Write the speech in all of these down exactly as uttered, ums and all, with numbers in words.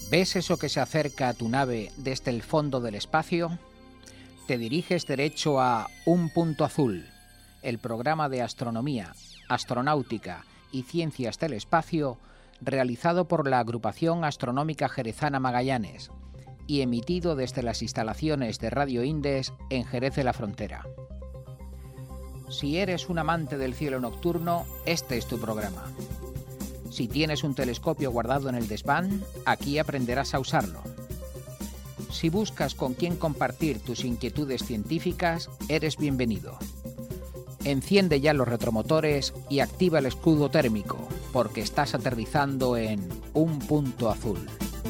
¿Ves eso que se acerca a tu nave desde el fondo del espacio? Te diriges derecho a Un Punto Azul, el programa de astronomía, astronáutica y ciencias del espacio realizado por la Agrupación Astronómica Jerezana Magallanes y emitido desde las instalaciones de Radio Indes en Jerez de la Frontera. Si eres un amante del cielo nocturno, este es tu programa. Si tienes un telescopio guardado en el desván, aquí aprenderás a usarlo. Si buscas con quién compartir tus inquietudes científicas, eres bienvenido. Enciende ya los retromotores y activa el escudo térmico, porque estás aterrizando en Un Punto Azul.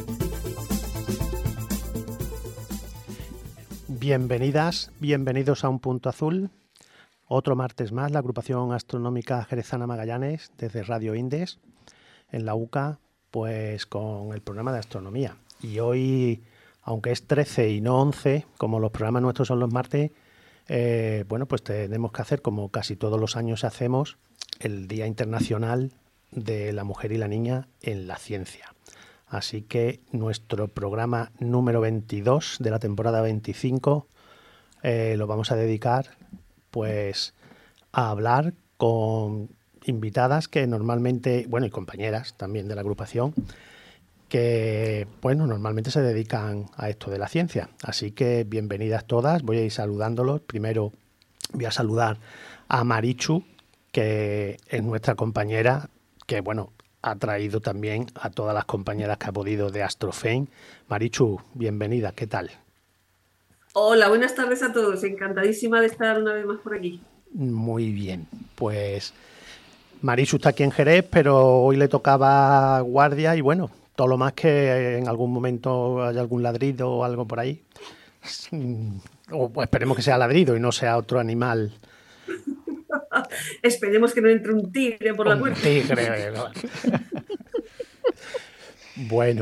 Bienvenidas, bienvenidos a Un Punto Azul. Otro martes más, la Agrupación Astronómica Jerezana Magallanes, desde Radio Indes, en la U C A, pues con el programa de astronomía. Y hoy, aunque es trece y no once, como los programas nuestros son los martes, eh, bueno, pues tenemos que hacer, como casi todos los años hacemos, el Día Internacional de la Mujer y la Niña en la Ciencia. Así que nuestro programa número veintidós de la temporada veinticinco eh, lo vamos a dedicar pues a hablar con invitadas que normalmente, bueno, y compañeras también de la agrupación, que, bueno, normalmente se dedican a esto de la ciencia. Así que bienvenidas todas, voy a ir saludándolos. Primero voy a saludar a Marichu, que es nuestra compañera, que, bueno, ha traído también a todas las compañeras que ha podido de Astrofame. Marichu, bienvenida, ¿qué tal? Hola, buenas tardes a todos, encantadísima de estar una vez más por aquí. Muy bien, pues Marichu está aquí en Jerez, pero hoy le tocaba guardia y bueno, todo lo más que en algún momento haya algún ladrido o algo por ahí. O pues esperemos que sea ladrido y no sea otro animal. Esperemos que no entre un tigre por un la puerta. Tigre, ¿no? Bueno,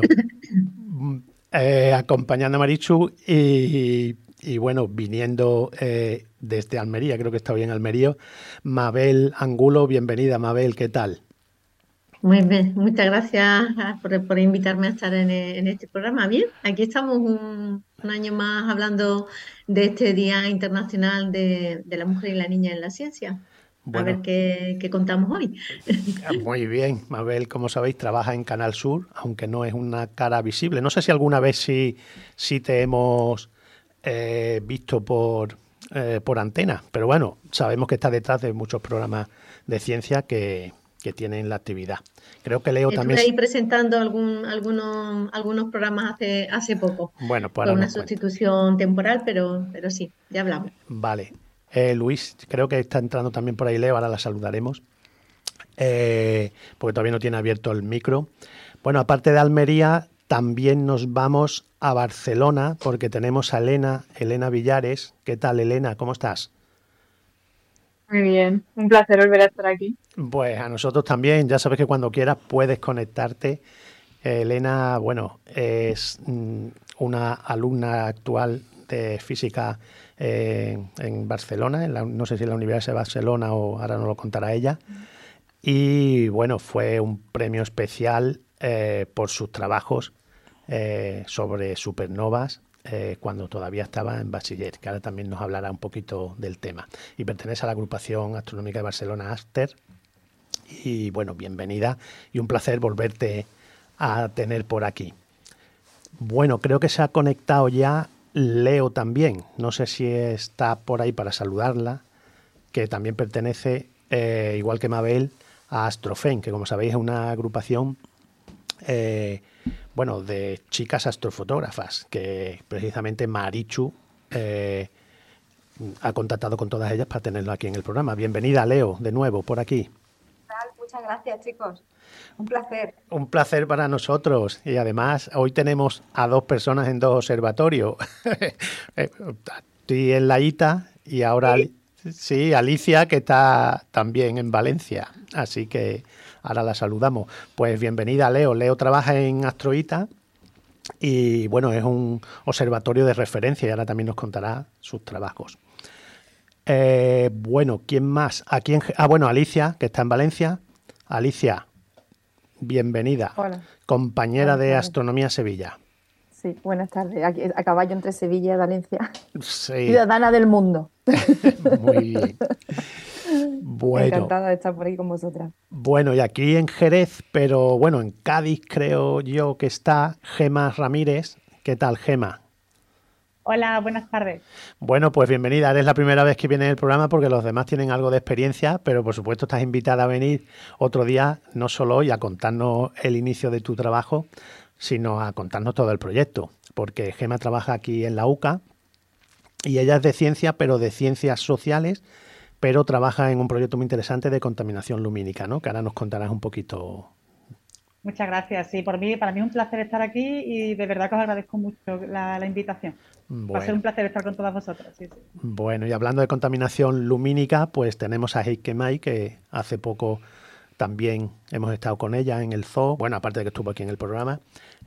eh, acompañando a Marichu y, y bueno, viniendo eh, desde Almería, creo que está bien Almería, Mabel Angulo. Bienvenida, Mabel, ¿qué tal? Muy bien, muchas gracias por, por invitarme a estar en, en este programa. Bien, aquí estamos un, un año más hablando de este Día Internacional de, de la Mujer y la Niña en la Ciencia. Bueno, a ver qué, qué contamos hoy. Muy bien, Mabel, como sabéis, trabaja en Canal Sur, aunque no es una cara visible. No sé si alguna vez sí, sí te hemos eh, visto por, eh, por antena, pero bueno, sabemos que está detrás de muchos programas de ciencia que... que tienen la actividad. Creo que Leo Estuve también... ahí presentando algún, algunos, algunos programas hace, hace poco. Bueno, pues Fue una sustitución cuenta. temporal, pero, pero sí, ya hablamos. Vale. Eh, Luis, creo que está entrando también por ahí Leo, ahora la saludaremos, eh, porque todavía no tiene abierto el micro. Bueno, aparte de Almería, también nos vamos a Barcelona, porque tenemos a Elena, Elena Villares. ¿Qué tal, Elena? ¿Cómo estás? Muy bien, un placer volver a estar aquí. Pues a nosotros también, ya sabes que cuando quieras puedes conectarte. Eh, Elena, bueno, es mm, una alumna actual de física eh, en Barcelona, en la, no sé si en la Universidad de Barcelona o ahora nos lo contará ella. Y bueno, fue un premio especial eh, por sus trabajos eh, sobre supernovas. Eh, cuando todavía estaba en bachiller, que ahora también nos hablará un poquito del tema. Y pertenece a la Agrupación Astronómica de Barcelona, Aster. Y bueno, bienvenida y un placer volverte a tener por aquí. Bueno, creo que se ha conectado ya Leo también. No sé si está por ahí para saludarla, que también pertenece, eh, igual que Mabel, a Astrofame, que como sabéis es una agrupación eh, bueno, de chicas astrofotógrafas, que precisamente Marichu eh, ha contactado con todas ellas para tenerlo aquí en el programa. Bienvenida, Leo, de nuevo, por aquí. Muchas gracias, chicos. Un placer. Un placer para nosotros. Y además, hoy tenemos a dos personas en dos observatorios. Estoy en la I T A y ahora, ¿sí? sí, Alicia, que está también en Valencia. Así que ahora la saludamos. Pues bienvenida, Leo. Leo trabaja en AstroITA y, bueno, es un observatorio de referencia y ahora también nos contará sus trabajos. Eh, bueno, ¿quién más? Aquí en... Ah, bueno, Alicia, que está en Valencia. Alicia, bienvenida. Hola. Compañera Buenas de tardes. Astronomía Sevilla. Sí, buenas tardes. Aquí, a caballo entre Sevilla y Valencia. Sí, Ciudadana del mundo. muy bien. Bueno, Encantada de estar por aquí con vosotras. bueno, y aquí en Jerez, pero bueno, en Cádiz creo yo que está Gema Ramírez. ¿Qué tal, Gema? Hola, buenas tardes. Bueno, pues bienvenida. Eres la primera vez que vienes el programa porque los demás tienen algo de experiencia, pero por supuesto estás invitada a venir otro día, no solo hoy a contarnos el inicio de tu trabajo, sino a contarnos todo el proyecto, porque Gema trabaja aquí en la U C A y ella es de ciencia, pero de ciencias sociales, pero trabaja en un proyecto muy interesante de contaminación lumínica, ¿no? Que ahora nos contarás un poquito. Muchas gracias. Sí, por mí, para mí es un placer estar aquí y de verdad que os agradezco mucho la, la invitación. Va a ser Bueno, un placer estar con todas vosotras. Sí, sí. bueno, y hablando de contaminación lumínica, pues tenemos a Heike May, que hace poco también hemos estado con ella en el zoo, bueno, aparte de que estuvo aquí en el programa,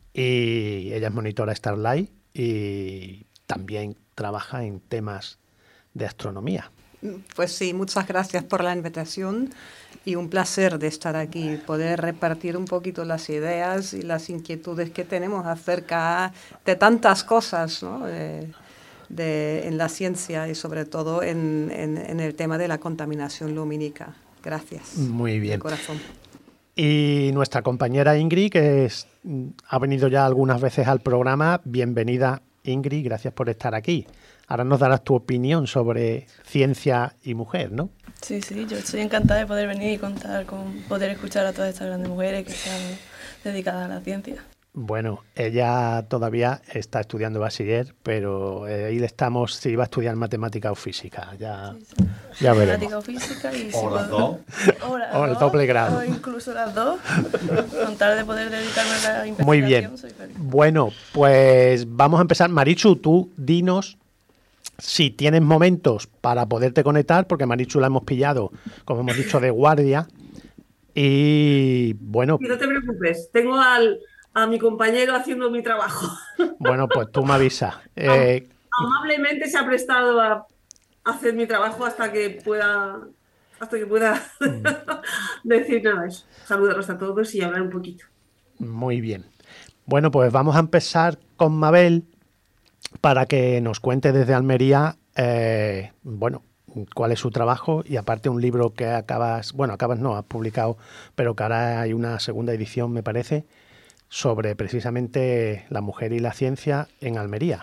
y ella es monitora Starlight y también trabaja en temas de astronomía. Pues sí, muchas gracias por la invitación y un placer de estar aquí, poder repartir un poquito las ideas y las inquietudes que tenemos acerca de tantas cosas, ¿no? de, de, en la ciencia y sobre todo en, en, en el tema de la contaminación lumínica. Gracias. Muy bien. De corazón. Y nuestra compañera Ingrid, que es, ha venido ya algunas veces al programa, bienvenida Ingrid, gracias por estar aquí. Ahora nos darás tu opinión sobre ciencia y mujer, ¿no? Sí, sí, yo estoy encantada de poder venir y contar con poder escuchar a todas estas grandes mujeres que están dedicadas a la ciencia. Bueno, ella todavía está estudiando bachiller, pero eh, ahí le estamos, si va a estudiar matemática o física, ya, Sí, sí. ya veremos. Matemática o física y si O las puedo- dos. O, las O el dos, doble grado. O incluso las dos. Con tal de poder dedicarme a la investigación. Muy bien. Soy feliz. Bueno, pues vamos a empezar. Marichu, tú dinos si tienes momentos para poderte conectar, porque Marichu la hemos pillado, como hemos dicho, de guardia. Y bueno, Y no te preocupes, tengo al, a mi compañero haciendo mi trabajo. bueno, pues tú me avisas. Eh, Amablemente se ha prestado a hacer mi trabajo hasta que pueda, hasta que pueda decir nada eso. Saludarlos a todos y hablar un poquito. Muy bien. Bueno, pues vamos a empezar con Mabel para que nos cuente desde Almería, eh, bueno, cuál es su trabajo y aparte un libro que acabas, bueno, acabas no, has publicado, pero que ahora hay una segunda edición, me parece, sobre precisamente la mujer y la ciencia en Almería.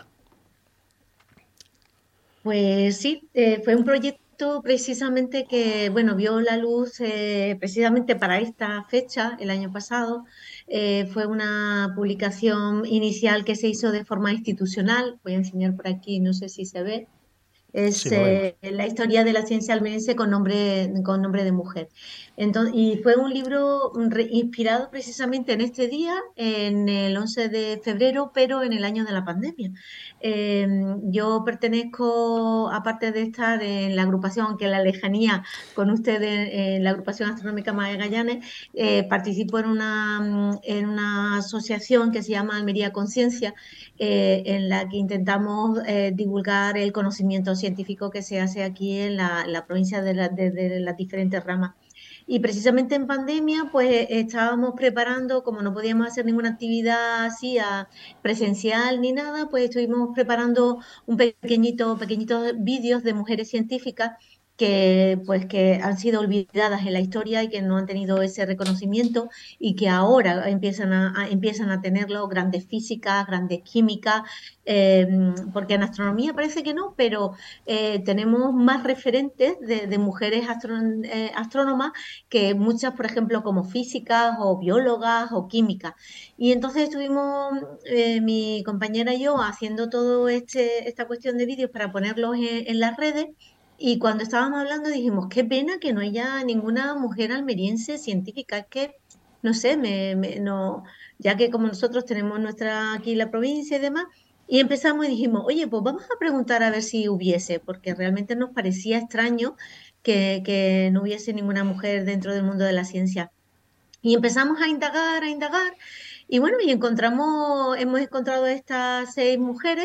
Pues sí, eh, fue un proyecto precisamente que, bueno, vio la luz eh, precisamente para esta fecha, el año pasado. Eh, fue una publicación inicial que se hizo de forma institucional. Voy a enseñar por aquí, no sé si se ve. Es Sí, lo vemos. eh, la historia de la ciencia almeriense con nombre, con nombre de mujer. Entonces, y fue un libro re- inspirado precisamente en este día, en el once de febrero, pero en el año de la pandemia. Eh, yo pertenezco, aparte de estar en la agrupación, aunque en la lejanía con ustedes, en la agrupación astronómica Magallanes, eh, participo en una, mm, en una asociación que se llama Almería Conciencia, eh, en la que intentamos eh, divulgar el conocimiento científico que se hace aquí en la, la provincia de, la- de- de las diferentes ramas. Y precisamente en pandemia, pues estábamos preparando, como no podíamos hacer ninguna actividad así a- presencial ni nada, pues estuvimos preparando un pequeñito, pequeñitos vídeos de mujeres científicas que pues que han sido olvidadas en la historia y que no han tenido ese reconocimiento y que ahora empiezan a, a- empiezan a tenerlo, grandes físicas, grandes químicas, eh, porque en astronomía parece que no, pero eh, tenemos más referentes de, de mujeres astro- eh, astrónomas que muchas, por ejemplo, como físicas o biólogas o químicas. Y entonces estuvimos eh, mi compañera y yo haciendo todo este, esta cuestión de vídeos para ponerlos en, en las redes. Y cuando estábamos hablando dijimos, qué pena que no haya ninguna mujer almeriense científica, es que, no sé, me, me- no, ya que como nosotros tenemos nuestra aquí la provincia y demás, y empezamos y dijimos, oye, pues vamos a preguntar a ver si hubiese, porque realmente nos parecía extraño que, que no hubiese ninguna mujer dentro del mundo de la ciencia. Y empezamos a indagar, a indagar, y bueno, y encontramos, hemos encontrado estas seis mujeres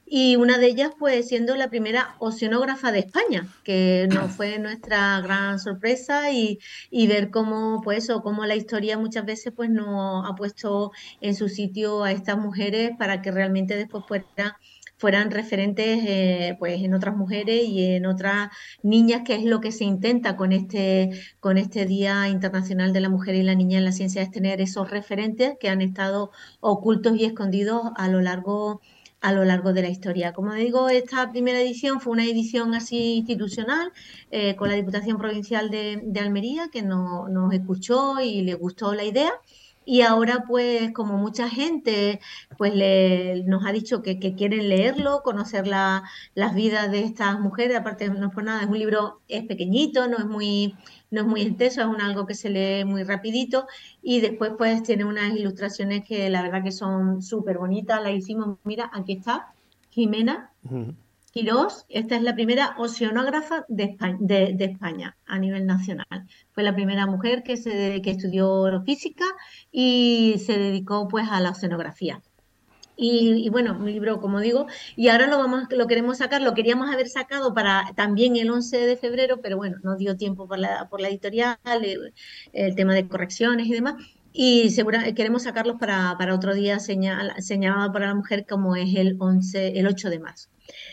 y una de ellas pues siendo la primera oceanógrafa de España, que nos fue nuestra gran sorpresa y, y ver cómo pues o cómo la historia muchas veces pues nos ha puesto en su sitio a estas mujeres para que realmente después fueran fueran referentes eh, pues en otras mujeres y en otras niñas, que es lo que se intenta con este, con este Día Internacional de la Mujer y la Niña en la Ciencia, es tener esos referentes que han estado ocultos y escondidos a lo largo a lo largo de la historia. Como digo, esta primera edición fue una edición así institucional eh, con la Diputación Provincial de, de Almería, que no, nos escuchó y le gustó la idea. Y ahora, pues, como mucha gente pues le, nos ha dicho que, que quieren leerlo, conocer la, las vidas de estas mujeres, aparte no es por nada, es un libro, es pequeñito, no es muy, no es muy extenso, es un, algo que se lee muy rapidito, y después pues tiene unas ilustraciones que la verdad que son súper bonitas, las hicimos, mira, aquí está, Jimena uh-huh. Quirós, esta es la primera oceanógrafa de España, de, de España a nivel nacional. Fue la primera mujer que, se, que estudió física y se dedicó pues a la oceanografía. Y, y bueno, un libro, como digo, y ahora lo vamos, lo queremos sacar, lo queríamos haber sacado para también el once de febrero, pero bueno, no dio tiempo por la, por la editorial, el, el tema de correcciones y demás. Y segura, queremos sacarlos para, para otro día señal, señalado para la mujer, como es el once, el ocho de marzo.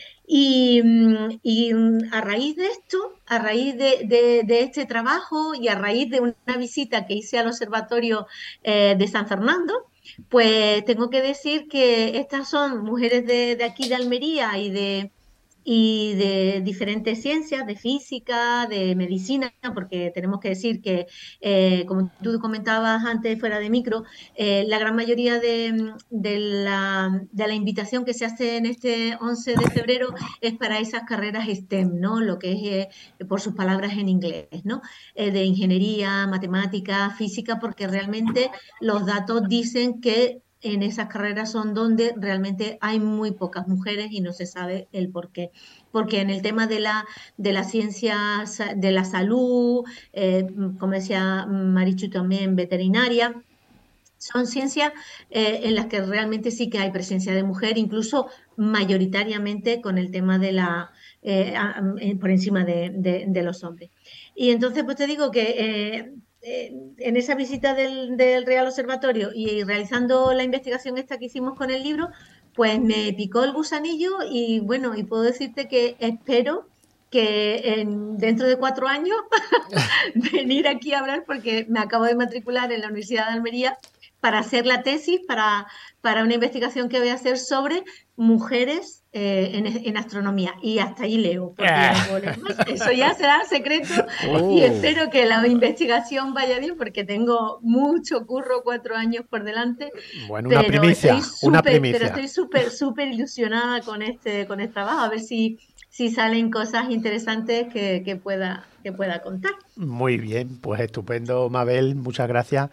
Y, y a raíz de esto, a raíz de, de, de este trabajo y a raíz de una visita que hice al Observatorio eh, de San Fernando, pues tengo que decir que estas son mujeres de, de aquí de Almería y de, y de diferentes ciencias, de física, de medicina, porque tenemos que decir que, eh, como tú comentabas antes fuera de micro, eh, la gran mayoría de, de, la, de la invitación que se hace en este once de febrero es para esas carreras STEM, ¿no? Lo que es, eh, por sus palabras en inglés, ¿no? Eh, de ingeniería, matemática, física, porque realmente los datos dicen que en esas carreras son donde realmente hay muy pocas mujeres y no se sabe el por qué. Porque en el tema de la, de la ciencia, de la salud, eh, como decía Marichu también, veterinaria, son ciencias eh, en las que realmente sí que hay presencia de mujer, incluso mayoritariamente con el tema de la eh, a, a, por encima de, de, de los hombres. Y entonces pues te digo que eh, en esa visita del, del Real Observatorio y realizando la investigación esta que hicimos con el libro, pues me picó el gusanillo y bueno, y puedo decirte que espero que en, dentro de cuatro años venir aquí a hablar, porque me acabo de matricular en la Universidad de Almería para hacer la tesis, para, para una investigación que voy a hacer sobre mujeres eh, en, en astronomía. Y hasta ahí leo, porque ya no puedo leer más. Eso ya será secreto uh. y espero que la investigación vaya bien, porque tengo mucho curro, cuatro años por delante. Bueno, una primicia, super, una primicia. Pero estoy súper, súper ilusionada con este, con este trabajo, a ver si, si salen cosas interesantes que, que, pueda, que pueda contar. Muy bien, pues estupendo, Mabel, muchas gracias.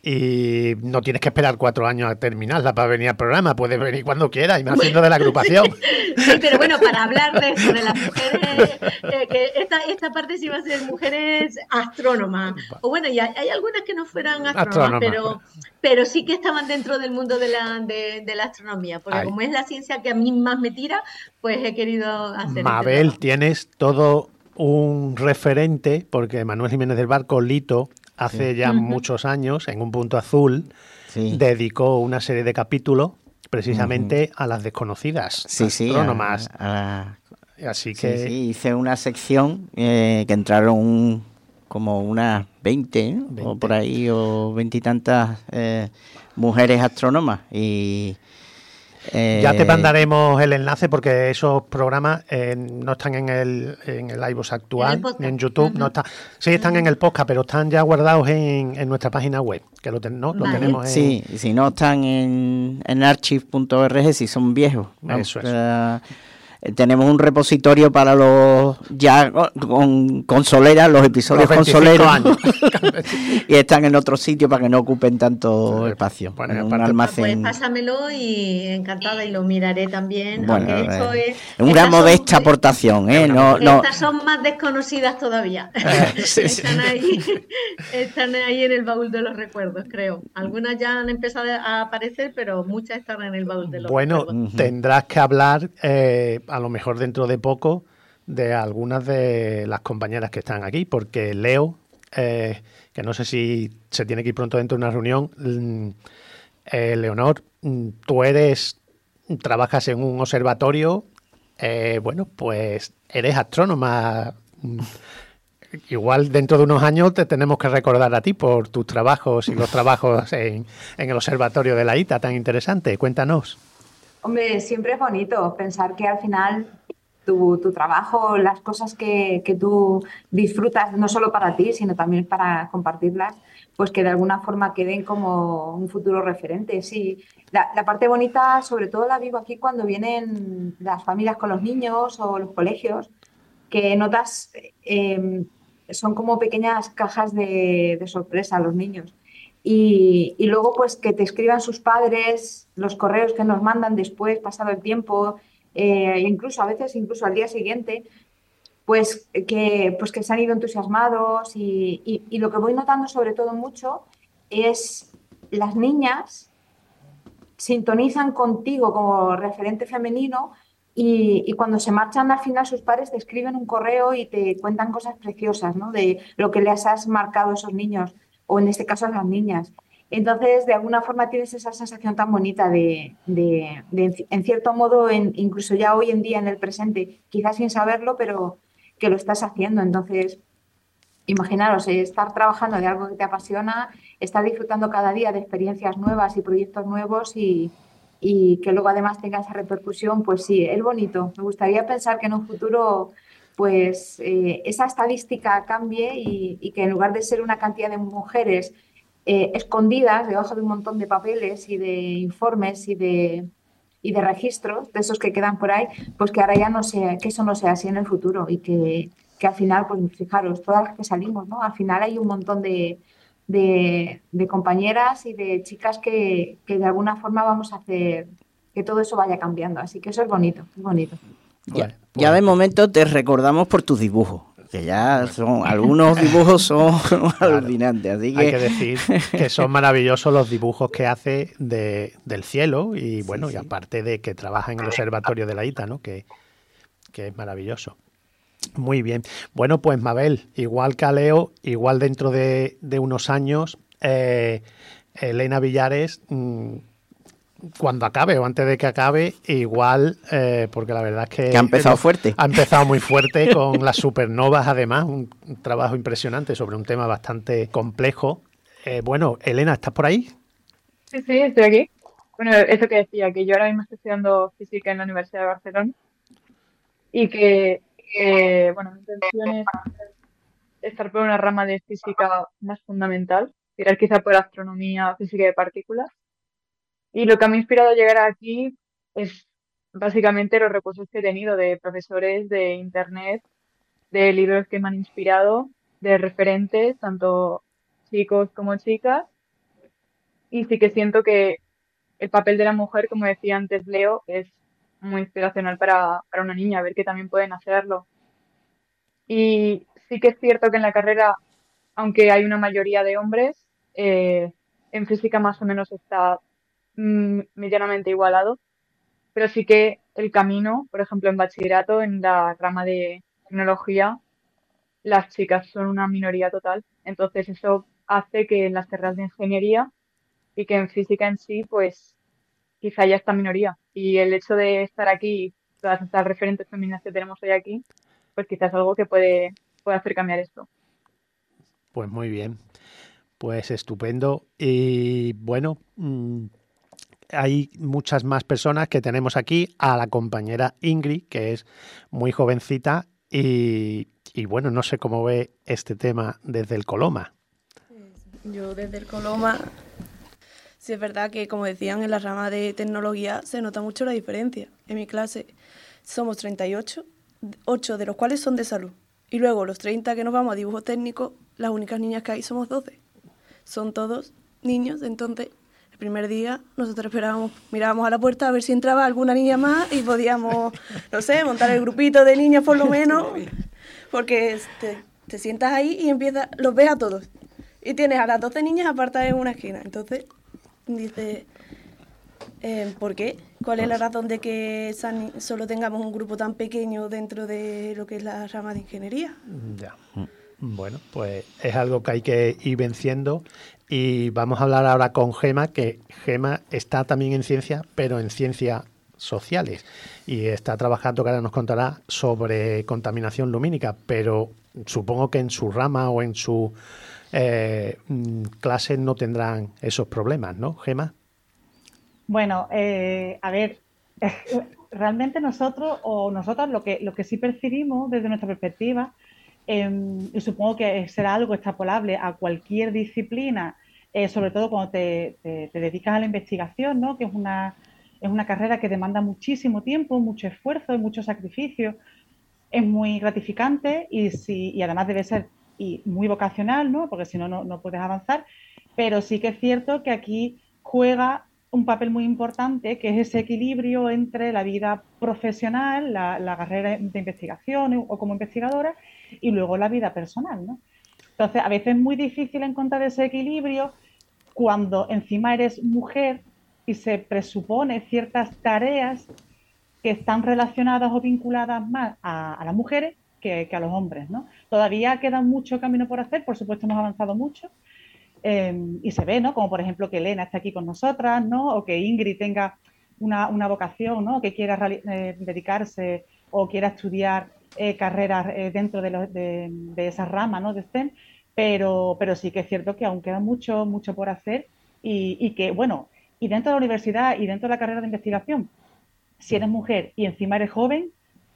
Y no tienes que esperar cuatro años a terminarla para venir al programa, puedes venir cuando quieras y me haciendo de la agrupación. Sí, pero bueno, para hablar de eso, de las mujeres, eh, que esta, esta parte sí va a ser mujeres astrónomas. O bueno, y hay, hay algunas que no fueran astrónomas, pero, pero sí que estaban dentro del mundo de la, de, de la astronomía, porque Ay. como es la ciencia que a mí más me tira, pues he querido hacer Mabel, este tienes todo un referente, porque Manuel Jiménez del Barco, Lito, hace sí. ya uh-huh. muchos años, en Un Punto Azul, sí. dedicó una serie de capítulos precisamente uh-huh. a las desconocidas sí, astrónomas. Sí, a, a, Así que sí, sí, hice una sección eh, que entraron un, como unas veinte, ¿no? veinte, o por ahí, o veintitantas eh, mujeres astrónomas. Y Eh, ya te mandaremos el enlace, porque esos programas eh, no están en el en el iVoox actual, ni en YouTube. Uh-huh. no está, sí están uh-huh. en el podcast, pero están ya guardados en, en nuestra página web, que lo, ten, ¿no? lo vale. tenemos en... Sí, si no están en, en archive punto org, si son viejos. Eso es. Uh, eh, tenemos un repositorio para los ya con consoleras, los episodios consoleros y están en otro sitio para que no ocupen tanto espacio. Bueno, en un almacén. Pues pásamelo y encantada y lo miraré también. Bueno, aunque esto eh, es, es una modesta son, aportación, ¿eh? No, no. Estas son más desconocidas todavía. sí, están, sí. ahí, están ahí en el baúl de los recuerdos, creo. Algunas ya han empezado a aparecer, pero muchas están en el baúl de los bueno, recuerdos. Bueno, tendrás que hablar, eh, a lo mejor dentro de poco, de algunas de las compañeras que están aquí, porque Leo, eh, que no sé si se tiene que ir pronto dentro de una reunión, eh, Leonor, tú eres, trabajas en un observatorio, eh, bueno, pues eres astrónoma. Igual dentro de unos años te tenemos que recordar a ti por tus trabajos y los trabajos en, en el observatorio de la I T A tan interesante. Cuéntanos. Hombre, siempre es bonito pensar que al final tu, tu trabajo, las cosas que, que tú disfrutas, no solo para ti, sino también para compartirlas, pues que de alguna forma queden como un futuro referente. Sí, la, la parte bonita sobre todo la vivo aquí cuando vienen las familias con los niños o los colegios, que notas, eh, son como pequeñas cajas de, de sorpresa a los niños. Y, y luego pues que te escriban sus padres, los correos que nos mandan después, pasado el tiempo, eh, incluso a veces, incluso al día siguiente, pues que, pues que se han ido entusiasmados y, y, y lo que voy notando sobre todo mucho es las niñas sintonizan contigo como referente femenino y, y cuando se marchan al final sus padres te escriben un correo y te cuentan cosas preciosas, ¿no? De lo que les has marcado a esos niños o en este caso a las niñas. Entonces, de alguna forma tienes esa sensación tan bonita de, de, de en cierto modo, en, incluso ya hoy en día en el presente, quizás sin saberlo, pero que lo estás haciendo. Entonces, imaginaros, eh, estar trabajando de algo que te apasiona, estar disfrutando cada día de experiencias nuevas y proyectos nuevos y, y que luego además tenga esa repercusión, pues sí, es bonito. Me gustaría pensar que en un futuro pues eh, esa estadística cambie y, y que en lugar de ser una cantidad de mujeres eh, escondidas debajo de un montón de papeles y de informes y de, y de registros, de esos que quedan por ahí, pues que ahora ya no sea, que eso no sea así en el futuro y que, que al final, pues fijaros, todas las que salimos, ¿no? Al final hay un montón de, de, de compañeras y de chicas que, que de alguna forma vamos a hacer que todo eso vaya cambiando, así que eso es bonito, es bonito. Ya, ya de momento te recordamos por tus dibujos, que ya son algunos dibujos son claro, alucinantes, así que hay que decir que son maravillosos los dibujos que hace de, del cielo y bueno, sí, y aparte de que trabaja en el observatorio de la I T A, ¿no? Que, que es maravilloso. Muy bien. Bueno, pues Mabel, igual que a Leo, igual dentro de, de unos años, eh, Elena Villares, mmm, cuando acabe o antes de que acabe, igual, eh, porque la verdad es que... Que ha empezado fuerte. Ha empezado muy fuerte con las supernovas, además, un, un trabajo impresionante sobre un tema bastante complejo. Eh, bueno, Elena, ¿estás por ahí? Sí, sí, estoy aquí. Bueno, eso que decía, que yo ahora mismo estoy estudiando física en la Universidad de Barcelona y que, que bueno, mi intención es estar por una rama de física más fundamental, tirar quizá por astronomía, física de partículas. Y lo que me ha inspirado a llegar aquí es básicamente los recursos que he tenido de profesores, de internet, de libros que me han inspirado, de referentes, tanto chicos como chicas. Y sí que siento que el papel de la mujer, como decía antes Leo, es muy inspiracional para, para una niña, ver que también pueden hacerlo. Y sí que es cierto que en la carrera, aunque hay una mayoría de hombres, eh, en física más o menos está medianamente igualado, pero sí que el camino, por ejemplo, en bachillerato, en la rama de tecnología, las chicas son una minoría total. Entonces eso hace que en las carreras de ingeniería y que en física en sí, pues quizá haya esta minoría. Y el hecho de estar aquí, todas estas referentes femeninas que tenemos hoy aquí, pues quizás es algo que puede, puede hacer cambiar esto. Pues muy bien, pues estupendo. Y bueno... Mmm... hay muchas más personas que tenemos aquí, a la compañera Ingrid, que es muy jovencita y, y bueno, no sé cómo ve este tema desde el Coloma. Yo desde el Coloma, sí es verdad que como decían en la rama de tecnología se nota mucho la diferencia. En mi clase somos treinta y ocho, ocho de los cuales son de salud. Y luego los treinta que nos vamos a dibujo técnico, las únicas niñas que hay somos doce. Son todos niños, entonces el primer día nosotros esperábamos, mirábamos a la puerta a ver si entraba alguna niña más y podíamos, no sé, montar el grupito de niñas por lo menos, porque te, te sientas ahí y empiezas, los ves a todos. Y tienes a las doce niñas apartadas en una esquina. Entonces, dices, eh, ¿por qué? ¿Cuál es la razón de que solo tengamos un grupo tan pequeño dentro de lo que es la rama de ingeniería? Ya. Bueno, pues es algo que hay que ir venciendo. Y vamos a hablar ahora con Gema, que Gema está también en ciencia, pero en ciencias sociales. Y está trabajando, que ahora nos contará, sobre contaminación lumínica. Pero supongo que en su rama o en su eh, clase no tendrán esos problemas, ¿no, Gema? Bueno, eh, a ver, realmente nosotros o nosotras lo que, lo que sí percibimos desde nuestra perspectiva, eh, y supongo que será algo extrapolable a cualquier disciplina, eh, sobre todo cuando te, te, te dedicas a la investigación, ¿no? Que es una, es una carrera que demanda muchísimo tiempo, mucho esfuerzo y mucho sacrificio. Es muy gratificante y, si, y además debe ser y muy vocacional, ¿no? Porque si no, no puedes avanzar. Pero sí que es cierto que aquí juega un papel muy importante, que es ese equilibrio entre la vida profesional, la, la carrera de investigación o como investigadora, y luego la vida personal, ¿no? Entonces, a veces es muy difícil encontrar ese equilibrio cuando encima eres mujer y se presupone ciertas tareas que están relacionadas o vinculadas más a, a las mujeres que, que a los hombres, ¿no? Todavía queda mucho camino por hacer, por supuesto hemos avanzado mucho, eh, y se ve, ¿no? Como por ejemplo que Elena esté aquí con nosotras, ¿no? O que Ingrid tenga una, una vocación, ¿no? Que quiera eh, dedicarse o quiera estudiar eh, carreras eh, dentro de, lo, de, de esa rama, ¿no? De STEM, pero, pero sí que es cierto que aún queda mucho, mucho por hacer y, y que, bueno, y dentro de la universidad y dentro de la carrera de investigación, si eres mujer y encima eres joven,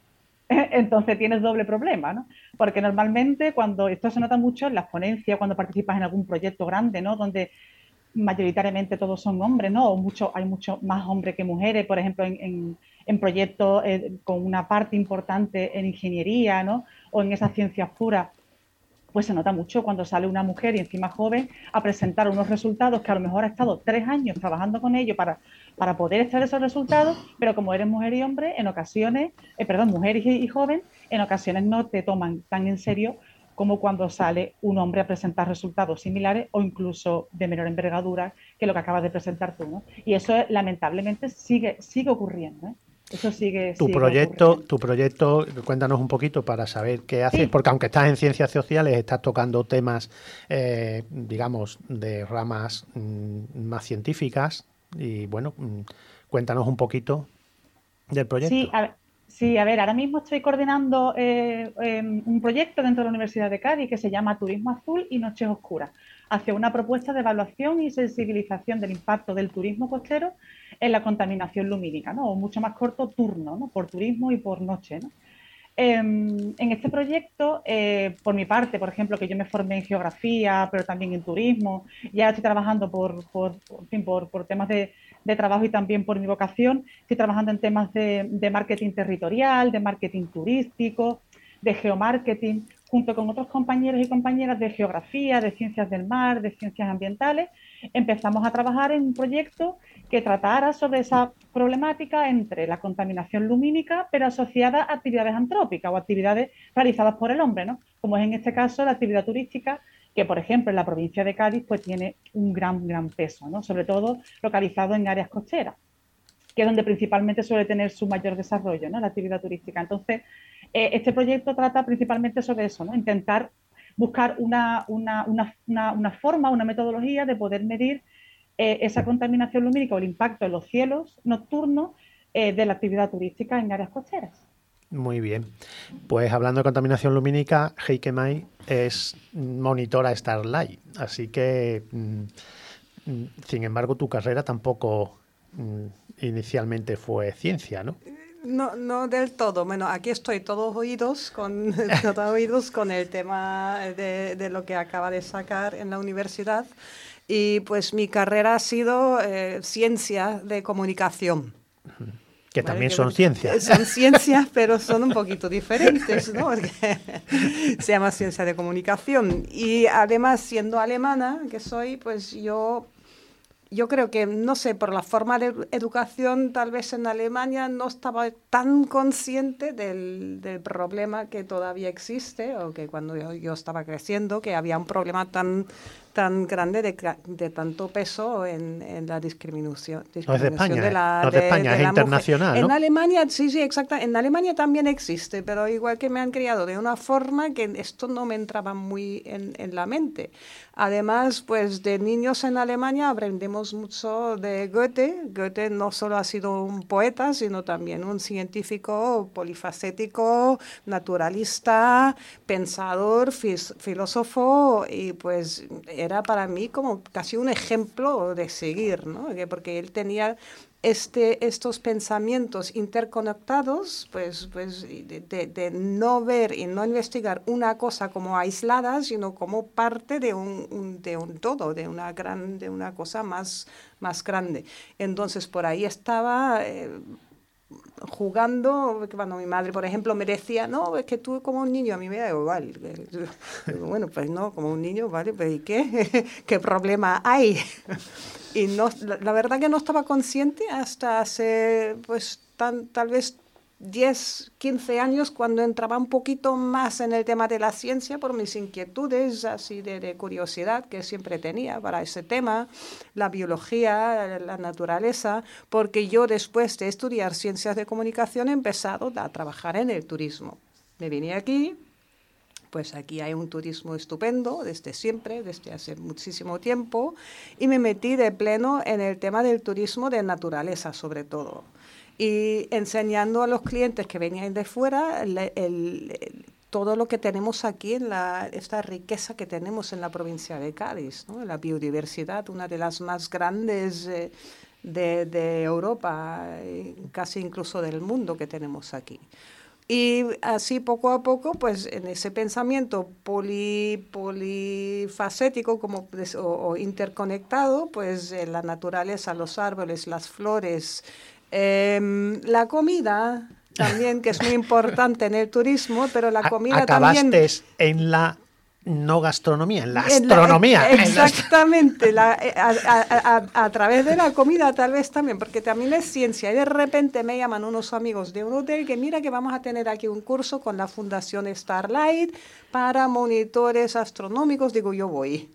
entonces tienes doble problema, ¿no? Porque normalmente cuando esto se nota mucho en las ponencias, cuando participas en algún proyecto grande, ¿no? Donde mayoritariamente todos son hombres, ¿no? O mucho, hay mucho más hombres que mujeres, por ejemplo, en, en, en proyectos eh, con una parte importante en ingeniería, ¿no? O en esas ciencias puras, pues se nota mucho cuando sale una mujer y encima joven a presentar unos resultados que a lo mejor ha estado tres años trabajando con ellos para, para poder extraer esos resultados, pero como eres mujer y hombre, en ocasiones, eh, perdón, mujer y, y joven, en ocasiones no te toman tan en serio como cuando sale un hombre a presentar resultados similares o incluso de menor envergadura que lo que acabas de presentar tú, ¿no? Y eso lamentablemente sigue, sigue ocurriendo, ¿eh? Eso sigue. Tu sigue proyecto, ocurriendo. tu proyecto, cuéntanos un poquito para saber qué haces, Sí. porque aunque estás en ciencias sociales, estás tocando temas, eh, digamos, de ramas mm, más científicas y bueno, mm, cuéntanos un poquito del proyecto. Sí, a ver, sí, a ver, ahora mismo estoy coordinando eh, eh, un proyecto dentro de la Universidad de Cádiz que se llama Turismo Azul y Noches Oscuras, hacia una propuesta de evaluación y sensibilización del impacto del turismo costero en la contaminación lumínica, ¿no? O mucho más corto, turno, ¿no? Por turismo y por noche, ¿no? Eh, en este proyecto, eh, por mi parte, por ejemplo, que yo me formé en geografía, pero también en turismo, ya estoy trabajando por, por, en fin, por, por temas de, de trabajo y también por mi vocación, estoy trabajando en temas de, de marketing territorial, de marketing turístico, de geomarketing, junto con otros compañeros y compañeras de geografía, de ciencias del mar, de ciencias ambientales, empezamos a trabajar en un proyecto que tratara sobre esa problemática entre la contaminación lumínica, pero asociada a actividades antrópicas o actividades realizadas por el hombre, ¿no? Como es en este caso la actividad turística, que por ejemplo en la provincia de Cádiz pues tiene un gran, gran peso, ¿no? Sobre todo localizado en áreas costeras, que es donde principalmente suele tener su mayor desarrollo, ¿no? La actividad turística. Entonces, eh, este proyecto trata principalmente sobre eso, ¿no? Intentar buscar una, una, una, una, una forma, una metodología de poder medir eh, esa contaminación lumínica o el impacto en los cielos nocturnos eh, de la actividad turística en áreas costeras. Muy bien. Pues hablando de contaminación lumínica, Heike May es monitora Starlight, así que, mm, sin embargo, tu carrera tampoco mm, inicialmente fue ciencia, ¿no? No, no del todo. Bueno, aquí estoy todos oídos con, todos oídos con el tema de, de lo que acaba de sacar en la universidad. Y pues mi carrera ha sido eh, ciencia de comunicación. Que Que ¿vale? también que, son ciencias. Son ciencias, pero son un poquito diferentes, ¿no? Porque se llama ciencia de comunicación. Y además, siendo alemana, que soy, pues yo... Yo creo que, no sé, por la forma de educación, tal vez en Alemania no estaba tan consciente del, del problema que todavía existe, o que cuando yo, yo estaba creciendo, que había un problema tan, tan grande de, de tanto peso en, en la discriminación. No es de España, de la, no es de España, de es la internacional, mujer. ¿no? En Alemania, sí, sí, exacto. En Alemania también existe, pero igual que me han criado de una forma que esto no me entraba muy en, en la mente. Además, pues de niños en Alemania aprendemos mucho de Goethe. Goethe no solo ha sido un poeta, sino también un científico polifacético, naturalista, pensador, fis- filósofo, y pues era para mí como casi un ejemplo de seguir, ¿no? Porque él tenía este, estos pensamientos interconectados, pues, pues de, de, de no ver y no investigar una cosa como aislada, sino como parte de un, un, de un todo, de una, gran, de una cosa más, más grande. Entonces, por ahí estaba... Eh, jugando, cuando mi madre, por ejemplo, me decía, no, es que tú como un niño, a mí me da igual. Bueno, pues no, como un niño, ¿vale? Pues ¿y qué? ¿Qué problema hay? Y no, la, la verdad que no estaba consciente hasta hace, pues, tan, tal vez diez, quince años, cuando entraba un poquito más en el tema de la ciencia por mis inquietudes así de, de curiosidad que siempre tenía para ese tema, la biología, la naturaleza, porque yo después de estudiar ciencias de comunicación he empezado a trabajar en el turismo. Me vine aquí, pues aquí hay un turismo estupendo desde siempre, desde hace muchísimo tiempo, y me metí de pleno en el tema del turismo de naturaleza sobre todo. Y enseñando a los clientes que venían de fuera el, el, el, todo lo que tenemos aquí, en la, esta riqueza que tenemos en la provincia de Cádiz, ¿no? La biodiversidad, una de las más grandes eh, de, de Europa, eh, casi incluso del mundo que tenemos aquí. Y así poco a poco, pues en ese pensamiento poli, polifacético como, o, o interconectado, pues eh, la naturaleza, los árboles, las flores, Eh, la comida también, que es muy importante en el turismo, pero la comida Acabaste también... en la no gastronomía, en la en la, astronomía. Exactamente, la, a, a, a, a través de la comida tal vez también, porque también es ciencia. Y de repente me llaman unos amigos de un hotel que mira que vamos a tener aquí un curso con la Fundación Starlight para monitores astronómicos. Digo, yo voy.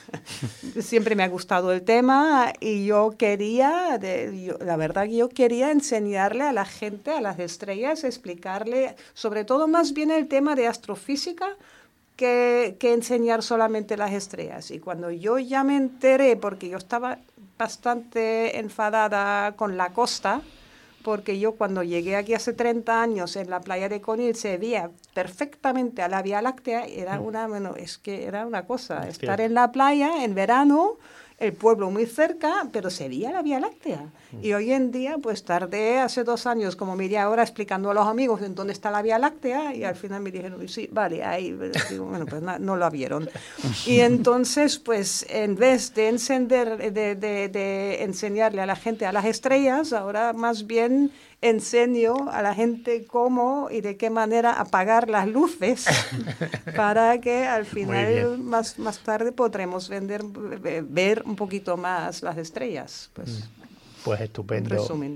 Siempre me ha gustado el tema y yo quería, de, yo, la verdad que yo quería enseñarle a la gente, a las estrellas, explicarle sobre todo más bien el tema de astrofísica que, que enseñar solamente las estrellas. Y cuando yo ya me enteré, porque yo estaba bastante enfadada con la costa, porque yo cuando llegué aquí hace treinta años en la playa de Conil se veía perfectamente a la Vía Láctea, era una, bueno, es que era una cosa, es estar que... en la playa en verano, el pueblo muy cerca, pero se veía la Vía Láctea. Mm. Y hoy en día, pues tardé hace dos años, como media hora, explicando a los amigos en dónde está la Vía Láctea, y al final me dijeron, sí, vale, ahí, digo, bueno, pues no, no lo vieron. Y entonces, pues en vez de encender, de, de, de enseñarle a la gente a las estrellas, ahora más bien enseño a la gente cómo y de qué manera apagar las luces para que al final, más, más tarde, podremos vender, ver un poquito más las estrellas. Pues, pues estupendo. En resumen.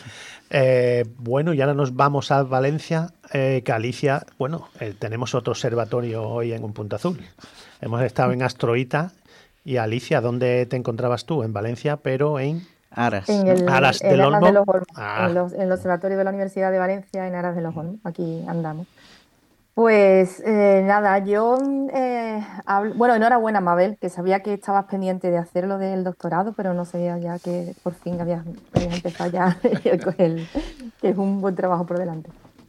Eh, bueno, y ahora nos vamos a Valencia, eh, que Alicia, bueno, eh, tenemos otro observatorio hoy en Un Punto Azul. Hemos estado en Astroita y Alicia, ¿dónde te encontrabas tú? En Valencia, pero en... Aras. En el, Aras en del Aras Olmo. de los Olmos, Ah. en, los, en el Observatorio de la Universidad de Valencia, en Aras de los Olmos. Aquí andamos. Pues eh, nada, yo, eh, hablo, bueno, enhorabuena, Mabel, que sabía que estabas pendiente de hacer lo del doctorado, pero no sabía ya que por fin habías, habías empezado ya con el, que es un buen trabajo por delante.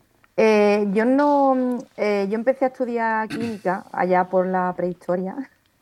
Eh, yo no, eh, yo empecé a estudiar química allá por la prehistoria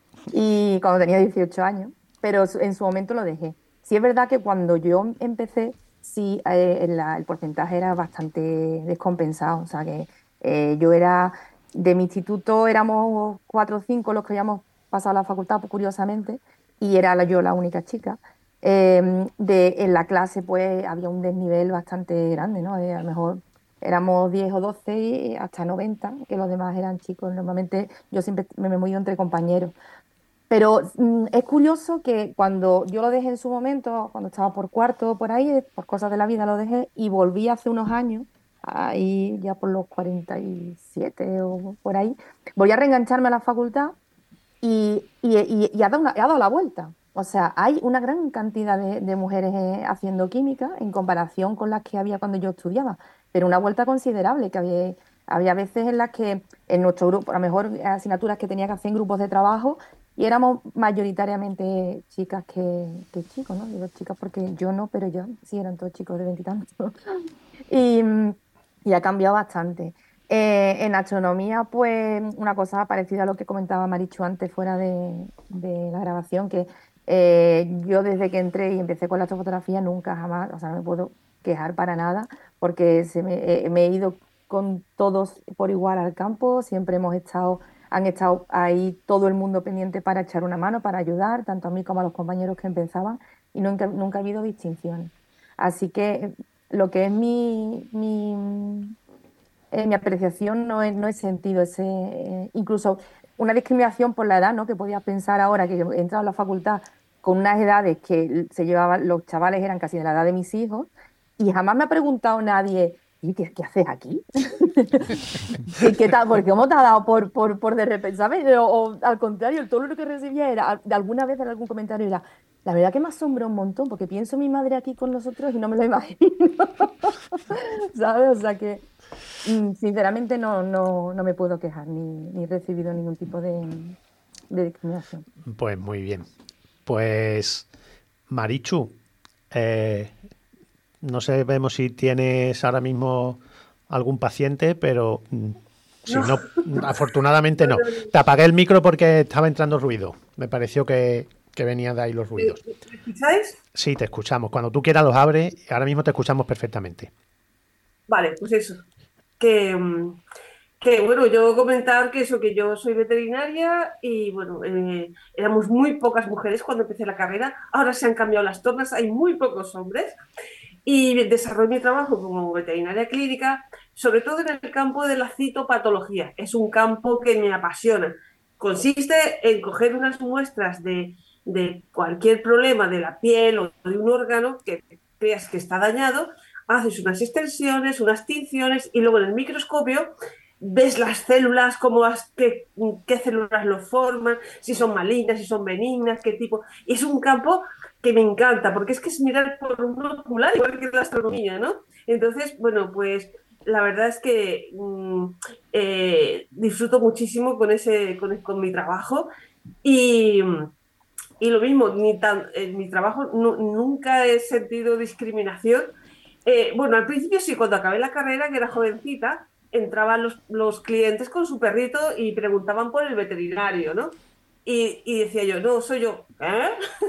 y cuando tenía dieciocho años, pero en su momento lo dejé. Sí es verdad que cuando yo empecé, sí, eh, la, el porcentaje era bastante descompensado. O sea, que eh, yo era, de mi instituto éramos cuatro o cinco los que habíamos pasado a la facultad, pues, curiosamente, y era la, yo la única chica. Eh, de, en la clase pues había un desnivel bastante grande, ¿no? Eh, a lo mejor éramos diez o doce y hasta noventa, que los demás eran chicos. Normalmente yo siempre me he movido entre compañeros. Pero mm, es curioso que cuando yo lo dejé en su momento, cuando estaba por cuarto, por ahí, por cosas de la vida lo dejé y volví hace unos años, ahí ya por los cuarenta y siete o por ahí, voy a reengancharme a la facultad y, y, y- y ha dado una- ha dado la vuelta. O sea, hay una gran cantidad de, de mujeres eh, haciendo química en comparación con las que había cuando yo estudiaba, pero una vuelta considerable, que había, había veces en las que en nuestro grupo, a lo mejor asignaturas que tenía que hacer en grupos de trabajo, y éramos mayoritariamente chicas que, que chicos, ¿no? Digo chicas porque yo no, pero yo sí eran todos chicos de veintitantos. Y, mm, y ha cambiado bastante. Eh, en astronomía, pues una cosa parecida a lo que comentaba Marichu antes fuera de, de la grabación, que eh, yo desde que entré y empecé con la astrofotografía nunca jamás, o sea, no me puedo quejar para nada, porque se me, eh, me he ido con todos por igual al campo, siempre hemos estado, han estado ahí todo el mundo pendiente para echar una mano, para ayudar, tanto a mí como a los compañeros que empezaban, y nunca, nunca ha habido distinciones. Así que lo que es mi, mi, eh, mi apreciación no he, no he sentido ese, eh, incluso una discriminación por la edad, ¿no? Que podías pensar ahora que he entrado a la facultad con unas edades que se llevaban, los chavales eran casi de la edad de mis hijos, y jamás me ha preguntado nadie, ¿y qué, qué haces aquí? ¿Y qué tal? Porque cómo te ha dado por, por, por de repente, ¿sabes? O, o al contrario, todo lo que recibía era, de alguna vez en algún comentario era, la verdad que me asombra un montón, porque pienso mi madre aquí con nosotros y no me lo imagino. ¿Sabes? O sea que, mm, sinceramente, no, no, no me puedo quejar, ni, ni he recibido ningún tipo de, de discriminación. Pues muy bien. Pues, Marichu, eh, no sabemos si tienes ahora mismo algún paciente, pero mm, si no, No. afortunadamente no. Te apagué el micro porque estaba entrando ruido. Me pareció que, que venían de ahí los ruidos. ¿Me escucháis? Sí, te escuchamos. Cuando tú quieras los abres. Ahora mismo te escuchamos perfectamente. Vale, pues eso. Que, mm, que bueno, yo comentar que eso, que yo soy veterinaria y bueno, eh, éramos muy pocas mujeres cuando empecé la carrera. Ahora se han cambiado las tornas, hay muy pocos hombres. Y desarrollo mi trabajo como veterinaria clínica, sobre todo en el campo de la citopatología. Es un campo que me apasiona. Consiste en coger unas muestras de, de cualquier problema de la piel o de un órgano que creas que está dañado, haces unas extensiones, unas tinciones y luego en el microscopio ves las células, cómo has, qué, qué células lo forman, si son malignas, si son benignas, qué tipo. Y es un campo que me encanta, porque es que es mirar por un ocular, igual que la astronomía, ¿no? Entonces, bueno, pues la verdad es que mm, eh, disfruto muchísimo con, ese, con, con mi trabajo y, y lo mismo, ni tan, en mi trabajo no, nunca he sentido discriminación. Eh, bueno, al principio sí, cuando acabé la carrera, que era jovencita, entraban los, los clientes con su perrito y preguntaban por el veterinario, ¿no? Y, y decía yo, no, soy yo. ¿Eh?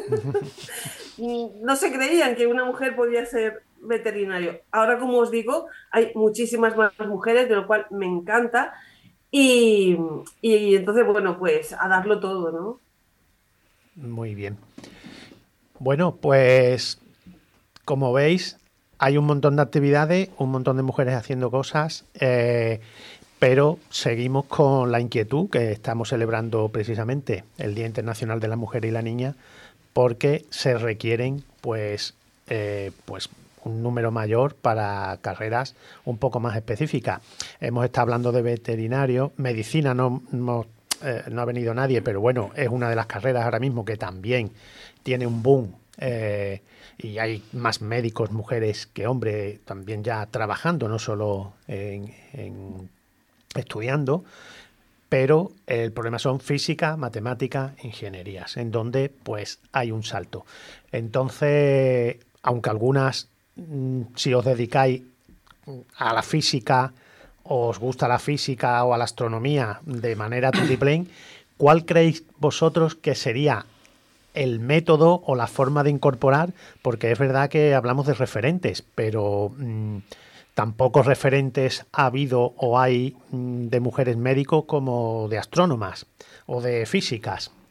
No se creían que una mujer podía ser veterinario. Ahora, como os digo, hay muchísimas más mujeres, de lo cual me encanta. Y, y entonces, bueno, pues a darlo todo, ¿no? Muy bien. Bueno, pues como veis, hay un montón de actividades, un montón de mujeres haciendo cosas, eh, pero seguimos con la inquietud que estamos celebrando precisamente el Día Internacional de la Mujer y la Niña, porque se requieren pues, eh, pues un número mayor para carreras un poco más específicas. Hemos estado hablando de veterinario, medicina no, no, eh, no ha venido nadie, pero bueno, es una de las carreras ahora mismo que también tiene un boom. Eh, y hay más médicos, mujeres que hombres también ya trabajando, no solo en, en estudiando, pero el problema son física, matemática, ingenierías, en donde pues hay un salto. Entonces, aunque algunas, si os dedicáis a la física, o os gusta la física o a la astronomía de manera tutiplén, ¿cuál creéis vosotros que sería el método o la forma de incorporar? Porque es verdad que hablamos de referentes, pero mmm, tan pocos referentes ha habido o hay mmm, de mujeres médicos como de astrónomas o de físicas.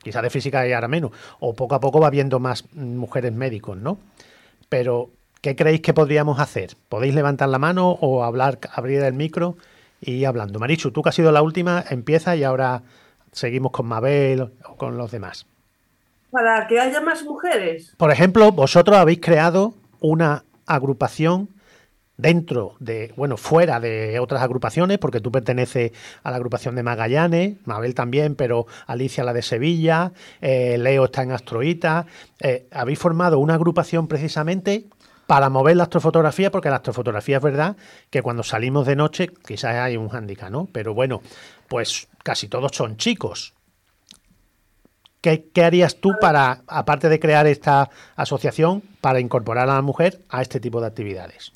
quizás de física y ahora menos, o poco a poco va habiendo más mujeres médicos, ¿no? Pero, ¿qué creéis que podríamos hacer? ¿Podéis levantar la mano o hablar, abrir el micro y ir hablando? Marichu, tú que has sido la última, empieza y ahora seguimos con Mabel o con los demás. Para que haya más mujeres. Por ejemplo, vosotros habéis creado una agrupación dentro de, bueno, fuera de otras agrupaciones, porque tú perteneces a la agrupación de Magallanes, Mabel también, pero Alicia la de Sevilla, eh, Leo está en Astroita. Eh, habéis formado una agrupación precisamente para mover la astrofotografía, porque la astrofotografía es verdad que cuando salimos de noche quizás hay un hándicap, ¿no? Pero bueno, pues casi todos son chicos. ¿Qué, ¿Qué harías tú para, aparte de crear esta asociación, para incorporar a la mujer a este tipo de actividades?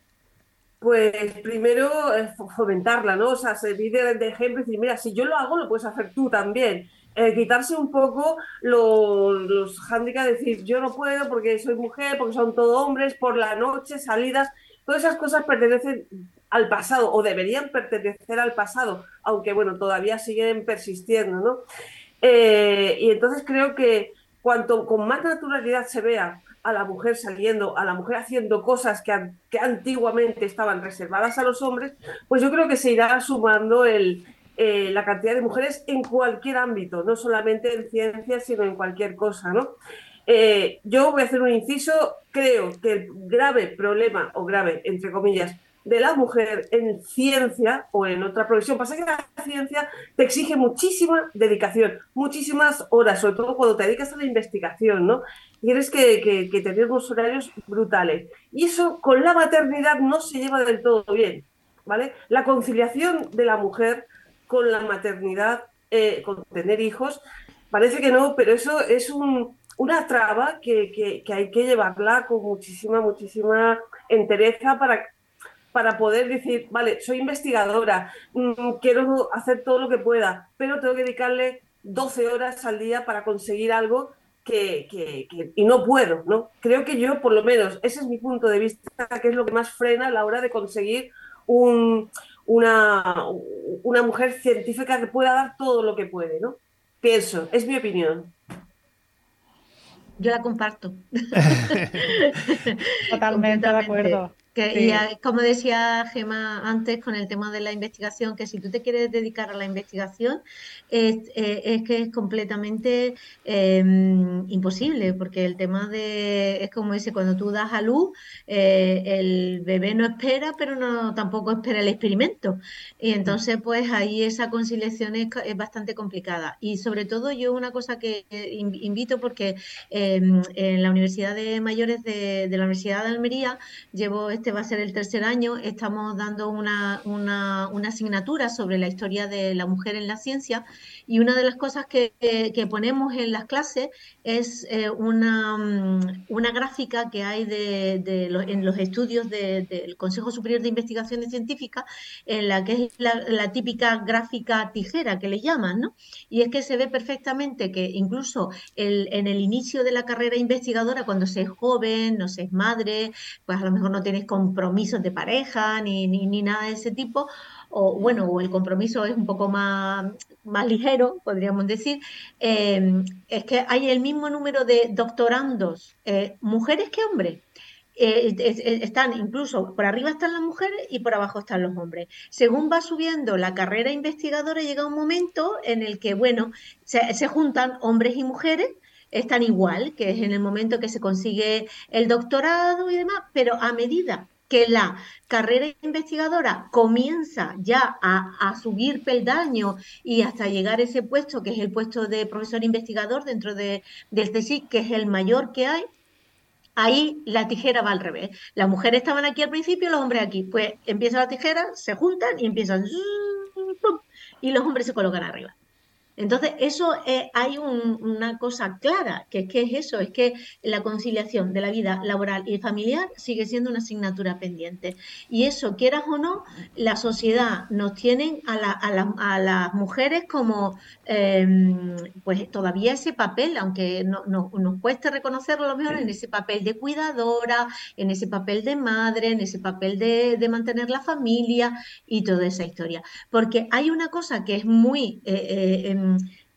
Pues primero eh, fomentarla, ¿no? O sea, servir de, de ejemplo y decir, mira, si yo lo hago, lo puedes hacer tú también. Eh, quitarse un poco los, los hándicaps de decir, yo no puedo porque soy mujer, porque son todos hombres, por la noche, salidas, todas esas cosas pertenecen al pasado o deberían pertenecer al pasado, aunque bueno, todavía siguen persistiendo, ¿no? Eh, y entonces creo que cuanto con más naturalidad se vea a la mujer saliendo, a la mujer haciendo cosas que, que antiguamente estaban reservadas a los hombres, pues yo creo que se irá sumando el, eh, la cantidad de mujeres en cualquier ámbito, no solamente en ciencias, sino en cualquier cosa, ¿no? Eh, yo voy a hacer un inciso, creo que el grave problema, o grave, entre comillas, de la mujer en ciencia o en otra profesión, pasa que la ciencia te exige muchísima dedicación, muchísimas horas, sobre todo cuando te dedicas a la investigación, ¿no? Tienes que, que, que tener unos horarios brutales. Y eso con la maternidad no se lleva del todo bien, ¿vale? La conciliación de la mujer con la maternidad, eh, con tener hijos, parece que no, pero eso es un, una traba que, que, que hay que llevarla con muchísima, muchísima entereza para para poder decir, vale, soy investigadora, mmm, quiero hacer todo lo que pueda, pero tengo que dedicarle doce horas al día para conseguir algo que, que, que, y no puedo, ¿no? Creo que yo, por lo menos, ese es mi punto de vista, que es lo que más frena a la hora de conseguir un, una, una mujer científica que pueda dar todo lo que puede, ¿no? Pienso, es mi opinión. Yo la comparto. Totalmente de acuerdo. Que, sí. Y a, como decía Gemma antes con el tema de la investigación, que si tú te quieres dedicar a la investigación es, eh, es que es completamente eh, imposible, porque el tema de, es como ese, cuando tú das a luz, eh, el bebé no espera, pero no tampoco espera el experimento. Y entonces pues ahí esa conciliación es, es bastante complicada. Y sobre todo yo una cosa que invito, porque eh, en la Universidad de Mayores de, de la Universidad de Almería llevo este va a ser el tercer año, estamos dando una, una, una asignatura sobre la historia de la mujer en la ciencia, y una de las cosas que, que, que ponemos en las clases es eh, una, una gráfica que hay de, de los, en los estudios de, del Consejo Superior de Investigaciones Científicas, en la que es la, la típica gráfica tijera que le llaman, ¿no? Y es que se ve perfectamente que incluso el, en el inicio de la carrera investigadora, cuando se es joven, no se es madre, pues a lo mejor no tienes compromisos de pareja ni, ni, ni nada de ese tipo, o bueno, o el compromiso es un poco más, más ligero, podríamos decir, eh, es que hay el mismo número de doctorandos, eh, mujeres que hombres. Eh, están incluso por arriba están las mujeres y por abajo están los hombres. Según va subiendo la carrera investigadora, llega un momento en el que, bueno, se, se juntan hombres y mujeres, están igual, que es en el momento que se consigue el doctorado y demás, pero a medida que la carrera investigadora comienza ya a, a subir peldaños y hasta llegar a ese puesto, que es el puesto de profesor investigador dentro de, del CSIC, que es el mayor que hay, ahí la tijera va al revés. Las mujeres estaban aquí al principio, los hombres aquí. Pues empieza la tijera, se juntan y empiezan... y los hombres se colocan arriba. Entonces, eso eh, hay un, una cosa clara, que es que es eso, es que la conciliación de la vida laboral y familiar sigue siendo una asignatura pendiente. Y eso, quieras o no, la sociedad nos tiene a, la, a, la, a las mujeres como, eh, pues todavía ese papel, aunque no, no, nos cueste reconocerlo a lo mejor, en ese papel de cuidadora, en ese papel de madre, en ese papel de, de mantener la familia y toda esa historia. Porque hay una cosa que es muy... Eh, eh,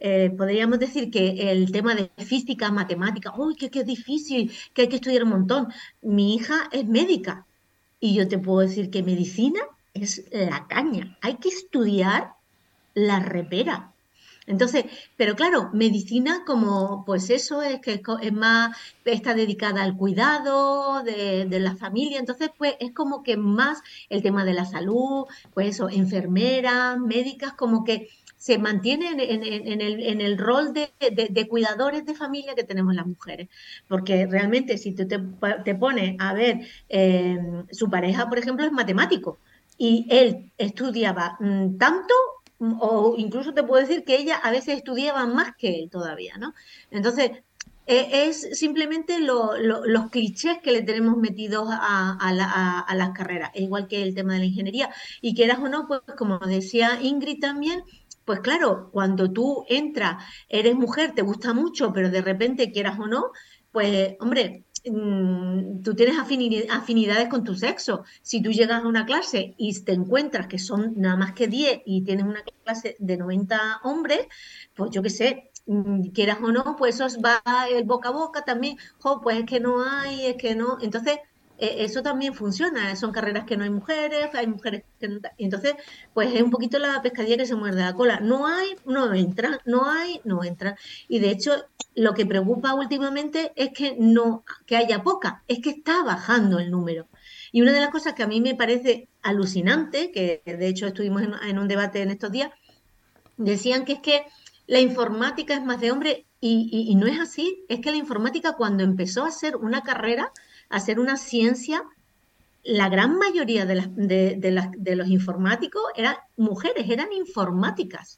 eh, podríamos decir que el tema de física, matemática, uy, que, que es difícil, que hay que estudiar un montón. Mi hija es médica y yo te puedo decir que medicina es la caña. Hay que estudiar la repera. Entonces, pero claro, medicina como, pues eso, es que es co- es más, está dedicada al cuidado de, de la familia, entonces pues es como que más el tema de la salud, pues eso, enfermeras, médicas, como que se mantienen en, en- en el, en el rol de, de- de cuidadores de familia que tenemos las mujeres, porque realmente si tú te, pa- te pones a ver, eh, su pareja, por ejemplo, es matemático. Y él estudiaba mm, tanto mm, o incluso te puedo decir que ella a veces estudiaba más que él todavía, ¿no? Entonces, eh, es simplemente lo- lo- los clichés que le tenemos metidos a, a la- a- a las carreras, es igual que el tema de la ingeniería. Y quieras o no, pues como decía Ingrid también, pues claro, cuando tú entras, eres mujer, te gusta mucho, pero de repente quieras o no, pues hombre, mm, tú tienes afini- afinidades con tu sexo. Si tú llegas a una clase y te encuentras que son nada más que diez y tienes una clase de noventa hombres, pues yo qué sé, mm, quieras o no, pues eso es- va el boca a boca también. Jo, pues es que no hay, es que no. Entonces, eh, eso también funciona. Son carreras que no hay mujeres, hay mujeres que no. ta- Entonces, pues es un poquito la pescadilla que se muerde la cola. No hay, no entran, no hay, no entran. Y de hecho, lo que preocupa últimamente es que no, que haya poca, es que está bajando el número. Y una de las cosas que a mí me parece alucinante, que de hecho estuvimos en, en un debate en estos días, decían que es que la informática es más de hombre y, y- y no es así. Es que la informática cuando empezó a ser una carrera, a ser una ciencia, la gran mayoría de, las, de, de las- de los informáticos eran mujeres, eran informáticas.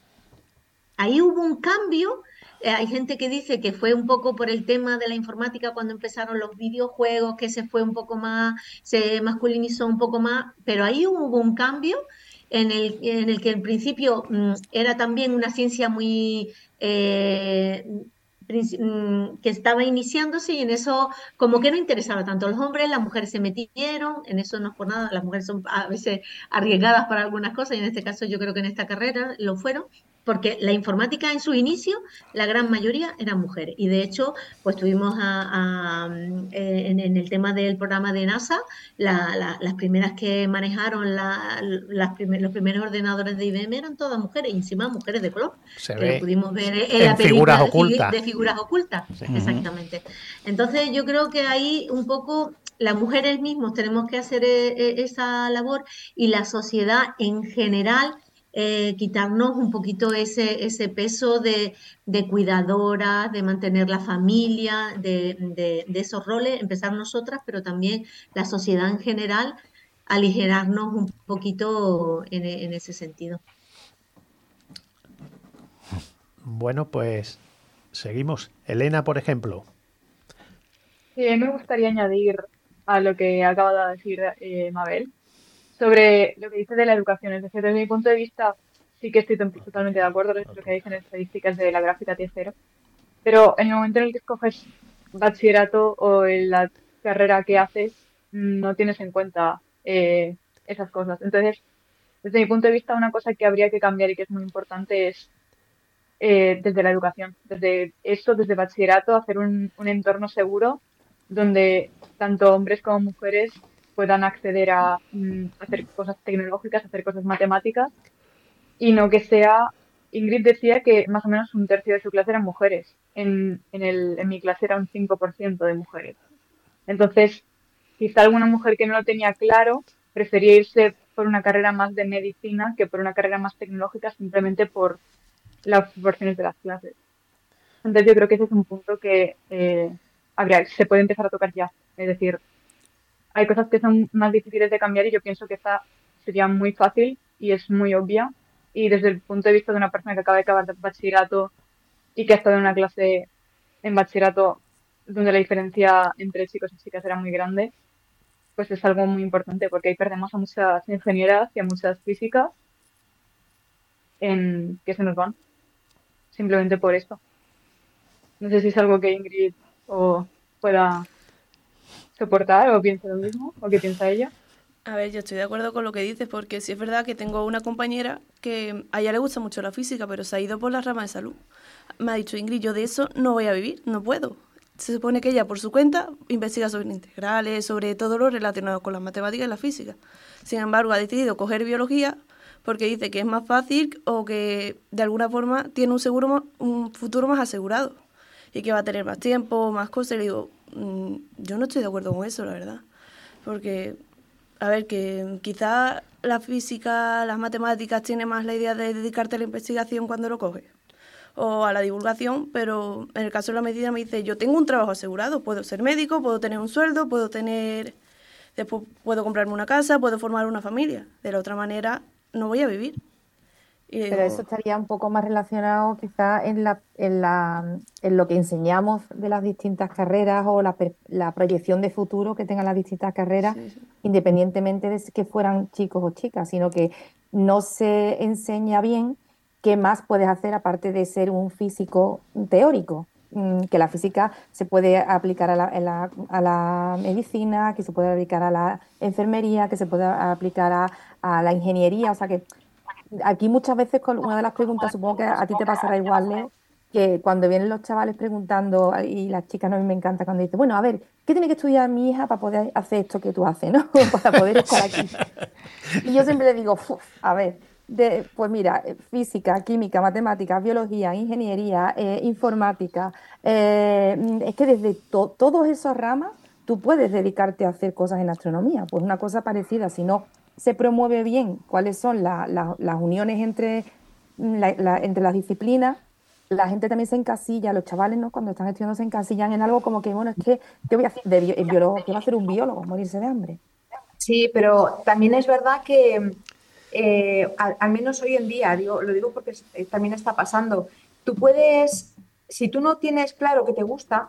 Ahí hubo un cambio. eh, hay gente que dice que fue un poco por el tema de la informática cuando empezaron los videojuegos, que se fue un poco más, se masculinizó un poco más, pero ahí hubo un cambio en el, en el que en principio mm, era también una ciencia muy eh, princi- mm, que estaba iniciándose y en eso como que no interesaba tanto a los hombres, las mujeres se metieron, en eso no es por nada, las mujeres son a veces arriesgadas para algunas cosas y en este caso yo creo que en esta carrera lo fueron porque la informática en su inicio, la gran mayoría eran mujeres. Y de hecho, pues tuvimos a, a, mm, eh, en, en el tema del programa de NASA, la- la- las primeras que manejaron la- las primer- los primeros ordenadores de I B M eran todas mujeres, y encima mujeres de color, Se que lo ve pudimos ver en, en la figuras película de, ocultas. de figuras ocultas. Sí. Exactamente. Entonces, yo creo que ahí un poco las mujeres mismos tenemos que hacer eh, eh, esa labor y la sociedad en general eh, quitarnos un poquito ese, ese peso de, de cuidadora, de mantener la familia, de, de- de esos roles, empezar nosotras, pero también la sociedad en general, aligerarnos un poquito en, e- en ese sentido. Bueno, pues seguimos. Elena, por ejemplo. Sí, a mí me gustaría añadir a lo que acaba de decir eh, Mabel sobre lo que dice de la educación. Es decir, desde mi punto de vista, sí que estoy to- totalmente de acuerdo con lo que dicen estadísticas de la gráfica T cero, pero en el momento en el que escoges bachillerato o en la carrera que haces, no tienes en cuenta eh, esas cosas. Entonces, desde mi punto de vista, una cosa que habría que cambiar y que es muy importante es eh, desde la educación, desde eso, desde bachillerato, hacer un, un entorno seguro donde tanto hombres como mujeres puedan acceder a mm, hacer cosas tecnológicas, hacer cosas matemáticas y no que sea, Ingrid decía que más o menos un tercio de su clase eran mujeres. En, en, el, en mi clase era un cinco por ciento de mujeres. Entonces, quizá alguna mujer que no lo tenía claro prefería irse por una carrera más de medicina que por una carrera más tecnológica simplemente por las proporciones de las clases. Entonces yo creo que ese es un punto que eh, habría, se puede empezar a tocar ya. Es decir, hay cosas que son más difíciles de cambiar y yo pienso que esta sería muy fácil y es muy obvia. Y desde el punto de vista de una persona que acaba de acabar de bachillerato y que ha estado en una clase en bachillerato donde la diferencia entre chicos y chicas era muy grande, pues es algo muy importante porque ahí perdemos a muchas ingenieras y a muchas físicas en que se nos van simplemente por esto. No sé si es algo que Ingrid o pueda soportar o piensa lo mismo o qué piensa ella. A ver, yo estoy de acuerdo con lo que dices, porque sí es verdad que tengo una compañera que a ella le gusta mucho la física, pero se ha ido por la rama de salud. Me ha dicho, Ingrid, yo de eso no voy a vivir, no puedo. Se supone que ella, por su cuenta, investiga sobre integrales, sobre todo lo relacionado con las matemáticas y la física. Sin embargo, ha decidido coger biología porque dice que es más fácil o que, de alguna forma, tiene un seguro más, un futuro más asegurado y que va a tener más tiempo, más cosas. Y le digo, mmm, yo no estoy de acuerdo con eso, la verdad. Porque... A ver, que quizá la física, las matemáticas, tiene más la idea de dedicarte a la investigación cuando lo coges, o a la divulgación, pero en el caso de la medicina me dice, yo tengo un trabajo asegurado, puedo ser médico, puedo tener un sueldo, puedo tener, después puedo comprarme una casa, puedo formar una familia. De la otra manera, no voy a vivir. Y Pero digo, eso estaría un poco más relacionado quizá en, la, en, la, en lo que enseñamos de las distintas carreras o la, la proyección de futuro que tengan las distintas carreras, sí, sí. independientemente de que fueran chicos o chicas, sino que no se enseña bien qué más puedes hacer aparte de ser un físico teórico. Que la física se puede aplicar a la, a la, a la medicina, que se puede aplicar a la enfermería, que se puede aplicar a, a la ingeniería, o sea que aquí muchas veces con una de las preguntas, supongo que a ti te pasará igual, Leo, que cuando vienen los chavales preguntando, y las chicas, no, a mí me encanta cuando dicen, bueno, a ver, ¿qué tiene que estudiar mi hija para poder hacer esto que tú haces, ¿no? Para poder estar aquí. Y yo siempre le digo, a ver, de, pues mira, física, química, matemáticas, biología, ingeniería, eh, informática, eh, es que desde to todos esos ramas tú puedes dedicarte a hacer cosas en astronomía, pues una cosa parecida, si no se promueve bien cuáles son la, la, las uniones entre, la, la, entre las disciplinas, la gente también se encasilla, los chavales, ¿no? Cuando están estudiando se encasillan en algo como que, bueno, es que, ¿qué voy a hacer de bio, biólogo? ¿Qué va a hacer un biólogo? Morirse de hambre. Sí, pero también es verdad que, eh, al, al menos hoy en día, digo, lo digo porque eh, también está pasando, tú puedes, si tú no tienes claro qué te gusta,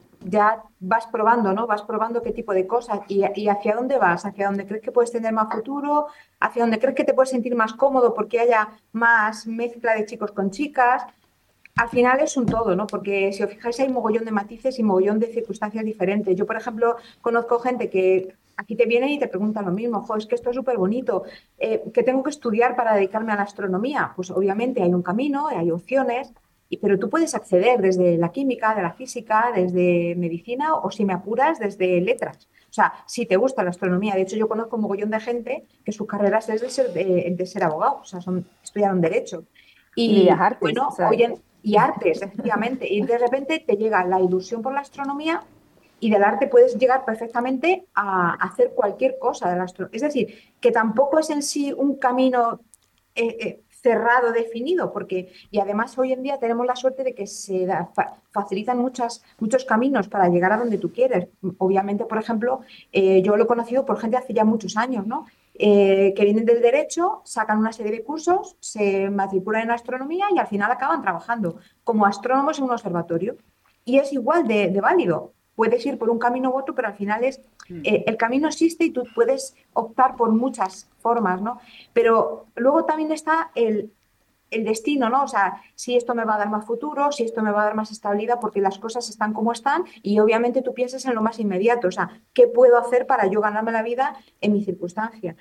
ya vas probando, ¿no? Vas probando qué tipo de cosas y, y hacia dónde vas, hacia dónde crees que puedes tener más futuro, hacia dónde crees que te puedes sentir más cómodo porque haya más mezcla de chicos con chicas. Al final es un todo, ¿no? Porque si os fijáis hay mogollón de matices y mogollón de circunstancias diferentes. Yo, por ejemplo, conozco gente que aquí te vienen y te preguntan lo mismo, jo, es que esto es súper bonito, eh, ¿qué tengo que estudiar para dedicarme a la astronomía? Pues obviamente hay un camino, hay opciones, pero tú puedes acceder desde la química, de la física, desde medicina o, si me apuras, desde letras. O sea, si te gusta la astronomía. De hecho, yo conozco un mogollón de gente que sus carreras es de ser, de, de ser abogado, o sea, son, estudiaron Derecho. Y, y Bellas Artes, bueno, o sea, oye, y artes, efectivamente. Y de repente te llega la ilusión por la astronomía y del arte puedes llegar perfectamente a hacer cualquier cosa de la astronomía. Es decir, que tampoco es en sí un camino... Eh, eh, cerrado, definido, porque y además hoy en día tenemos la suerte de que se da, fa, facilitan muchas, muchos caminos para llegar a donde tú quieres. Obviamente, por ejemplo, eh, yo lo he conocido por gente hace ya muchos años, ¿no? Eh, que vienen del derecho, sacan una serie de cursos, se matriculan en astronomía y al final acaban trabajando como astrónomos en un observatorio. Y es igual de, de válido. Puedes ir por un camino u otro, pero al final es eh, el camino existe y tú puedes optar por muchas formas, ¿no? Pero luego también está el, el destino, ¿no? O sea, si esto me va a dar más futuro, si esto me va a dar más estabilidad, porque las cosas están como están y obviamente tú piensas en lo más inmediato, o sea, ¿qué puedo hacer para yo ganarme la vida en mi circunstancia?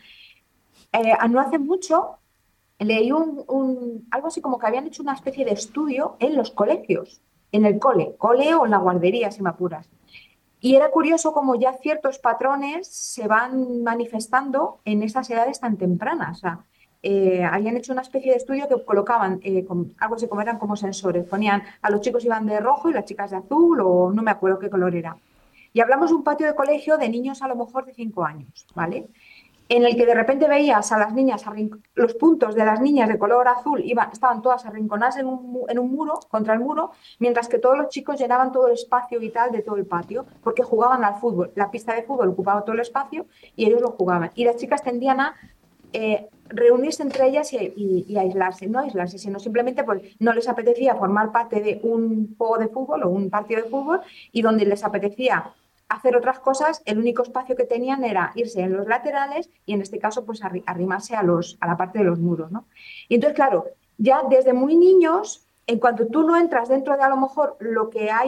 Eh, no hace mucho leí un, un, algo así como que habían hecho una especie de estudio en los colegios, en el cole, cole o en la guardería, si me apuras. Y era curioso cómo ya ciertos patrones se van manifestando en esas edades tan tempranas. O sea, eh, habían hecho una especie de estudio que colocaban eh, con, algo así como eran como sensores. Ponían a los chicos iban de rojo y las chicas de azul o no me acuerdo qué color era. Y hablamos de un patio de colegio de niños a lo mejor de cinco años, ¿vale? En el que de repente veías a las niñas, los puntos de las niñas de color azul iban, estaban todas arrinconadas en un, en un muro, contra el muro, mientras que todos los chicos llenaban todo el espacio vital de todo el patio, porque jugaban al fútbol. La pista de fútbol ocupaba todo el espacio y ellos lo jugaban. Y las chicas tendían a eh, reunirse entre ellas y, y, y aislarse, no aislarse, sino simplemente pues, no les apetecía formar parte de un juego de fútbol o un partido de fútbol y donde les apetecía hacer otras cosas, el único espacio que tenían era irse en los laterales y en este caso pues arrimarse a, los, a la parte de los muros, ¿no? Y entonces, claro, ya desde muy niños, en cuanto tú no entras dentro de a lo mejor lo que hay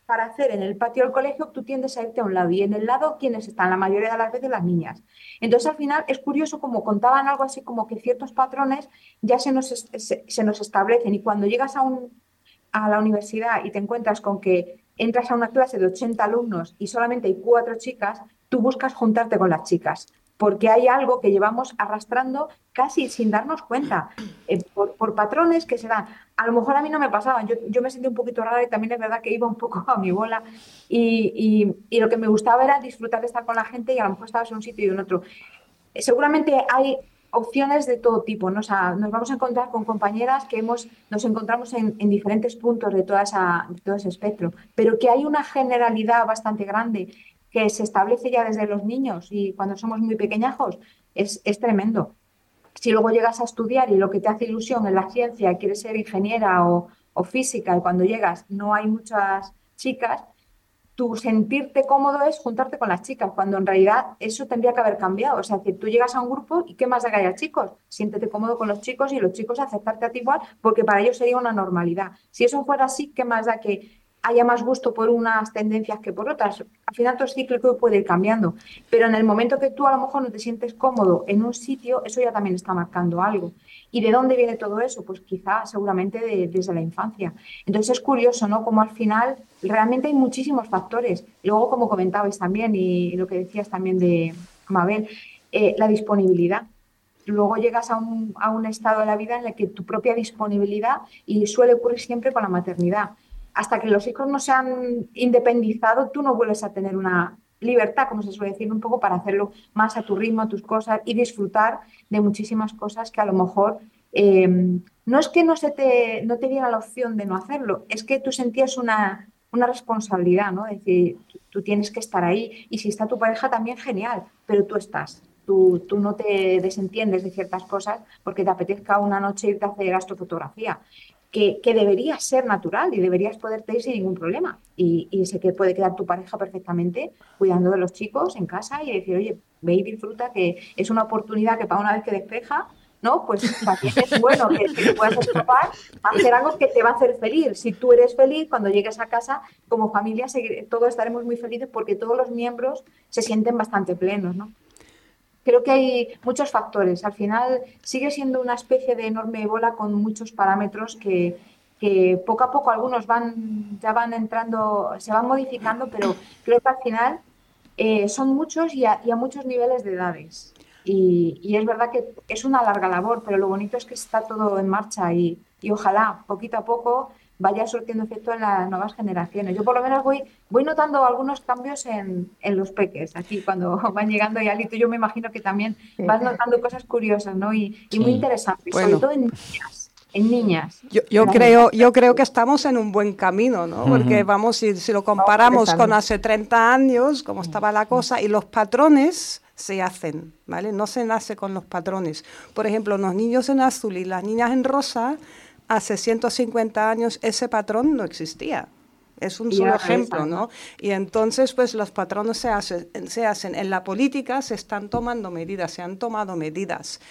para hacer en el patio del colegio, tú tiendes a irte a un lado y en el lado, ¿quiénes están? La mayoría de las veces las niñas. Entonces, al final, es curioso como contaban algo así como que ciertos patrones ya se nos, se, se nos establecen y cuando llegas a, un, a la universidad y te encuentras con que entras a una clase de ochenta alumnos y solamente hay cuatro chicas, tú buscas juntarte con las chicas, porque hay algo que llevamos arrastrando casi sin darnos cuenta, eh, por, por patrones que se dan. A lo mejor a mí no me pasaban, yo, yo me sentí un poquito rara y también es verdad que iba un poco a mi bola y, y, y lo que me gustaba era disfrutar de estar con la gente y a lo mejor estabas en un sitio y en otro. Eh, seguramente hay opciones de todo tipo, ¿no? O sea, nos vamos a encontrar con compañeras que hemos, nos encontramos en, en diferentes puntos de, toda esa, de todo ese espectro, pero que hay una generalidad bastante grande que se establece ya desde los niños y cuando somos muy pequeñajos, es, es tremendo. Si luego llegas a estudiar y lo que te hace ilusión en la ciencia, quieres ser ingeniera o, o física y cuando llegas no hay muchas chicas, tu sentirte cómodo es juntarte con las chicas, cuando en realidad eso tendría que haber cambiado. O sea, que tú llegas a un grupo y ¿qué más da que haya chicos? Siéntete cómodo con los chicos y los chicos aceptarte a ti igual, porque para ellos sería una normalidad. Si eso fuera así, ¿qué más da que haya más gusto por unas tendencias que por otras? Al final todo es cíclico y puede ir cambiando. Pero en el momento que tú a lo mejor no te sientes cómodo en un sitio, eso ya también está marcando algo. ¿Y de dónde viene todo eso? Pues quizá seguramente de, desde la infancia. Entonces es curioso, ¿no? Como al final realmente hay muchísimos factores. Luego, como comentabais también, y lo que decías también de Mabel, eh, la disponibilidad. Luego llegas a un, a un estado de la vida en el que tu propia disponibilidad, y suele ocurrir siempre con la maternidad, hasta que los hijos no se han independizado, tú no vuelves a tener una libertad, como se suele decir, un poco para hacerlo más a tu ritmo, a tus cosas y disfrutar de muchísimas cosas que a lo mejor eh, no es que no, se te, no te diera la opción de no hacerlo, es que tú sentías una, una responsabilidad, ¿no? Es decir, tú, tú tienes que estar ahí y si está tu pareja también genial, pero tú estás. Tú, tú no te desentiendes de ciertas cosas porque te apetezca una noche irte a hacer astrofotografía. Que, que debería ser natural y deberías poderte ir sin ningún problema. Y, y sé que puede quedar tu pareja perfectamente cuidando de los chicos en casa y decir, oye, ve y disfruta, que es una oportunidad que para una vez que despeja, ¿no? Pues también es bueno que, que te puedas escapar a hacer algo que te va a hacer feliz. Si tú eres feliz, cuando llegues a casa, como familia, todos estaremos muy felices porque todos los miembros se sienten bastante plenos, ¿no? Creo que hay muchos factores. Al final sigue siendo una especie de enorme bola con muchos parámetros que, que poco a poco algunos van, ya van entrando, se van modificando, pero creo que al final eh, son muchos y a, y a muchos niveles de edades. Y, y es verdad que es una larga labor, pero lo bonito es que está todo en marcha y, y ojalá poquito a poco vaya surtiendo efecto en las nuevas generaciones. Yo por lo menos voy, voy notando algunos cambios en, en los peques, aquí cuando van llegando y Alito, yo me imagino que también sí. vas notando cosas curiosas, ¿no? Y, y sí. muy interesantes, bueno. sobre todo en niñas. En niñas. Yo, yo creo, yo creo que estamos en un buen camino, ¿no? Uh-huh. Porque vamos, si, si lo comparamos con hace treinta años, cómo estaba la cosa, y los patrones se hacen, ¿vale? No se nace con los patrones. Por ejemplo, los niños en azul y las niñas en rosa, hace ciento cincuenta años ese patrón no existía. Es un solo ejemplo, ¿no? Y entonces, pues los patrones se hacen, se hacen. En la política se están tomando medidas, se han tomado medidas.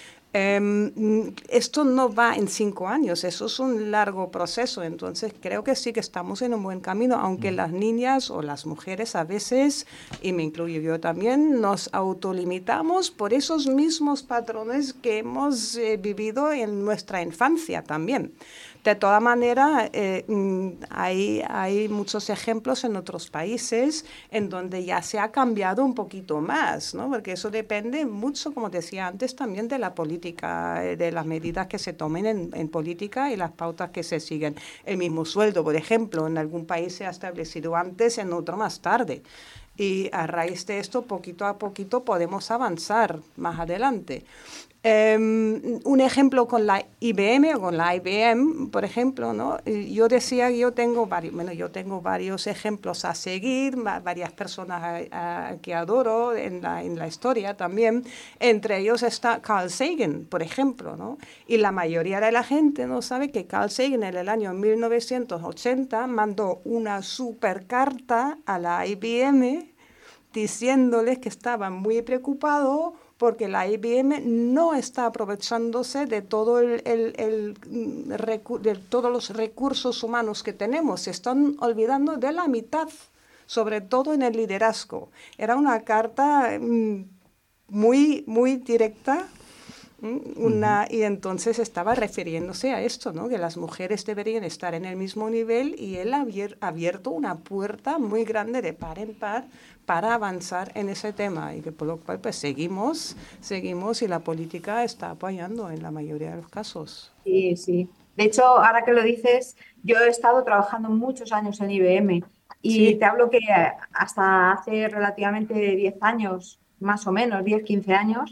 Um, esto no va en cinco años, eso es un largo proceso, entonces creo que sí que estamos en un buen camino, aunque las niñas o las mujeres a veces, y me incluyo yo también, nos autolimitamos por esos mismos patrones que hemos eh, vivido en nuestra infancia también. De todas maneras, eh, hay, hay muchos ejemplos en otros países en donde ya se ha cambiado un poquito más, ¿no? Porque eso depende mucho, como decía antes, también de la política, de las medidas que se tomen en, en política y las pautas que se siguen. El mismo sueldo, por ejemplo, en algún país se ha establecido antes, en otro más tarde. Y a raíz de esto, poquito a poquito, podemos avanzar más adelante. Um, un ejemplo con la I B M o con la I B M, por ejemplo, ¿no? Yo decía que yo tengo varios, bueno, yo tengo varios ejemplos a seguir, varias personas a, a, que adoro en la, en la historia también. Entre ellos está Carl Sagan, por ejemplo, ¿no? Y la mayoría de la gente no sabe que Carl Sagan en el año mil novecientos ochenta mandó una super carta a la I B M diciéndoles que estaba muy preocupado porque la I B M no está aprovechándose de, todo el, el, el, de todos los recursos humanos que tenemos. Se están olvidando de la mitad, sobre todo en el liderazgo. Era una carta mmm, muy, muy directa. Una, y entonces estaba refiriéndose a esto, ¿no? Que las mujeres deberían estar en el mismo nivel, y él ha abier, abierto una puerta muy grande de par en par para avanzar en ese tema, y que por lo cual pues seguimos, seguimos y la política está apoyando en la mayoría de los casos. Sí, sí. De hecho, ahora que lo dices, yo he estado trabajando muchos años en I B M y sí. Te hablo que hasta hace relativamente diez años, más o menos, diez, quince años,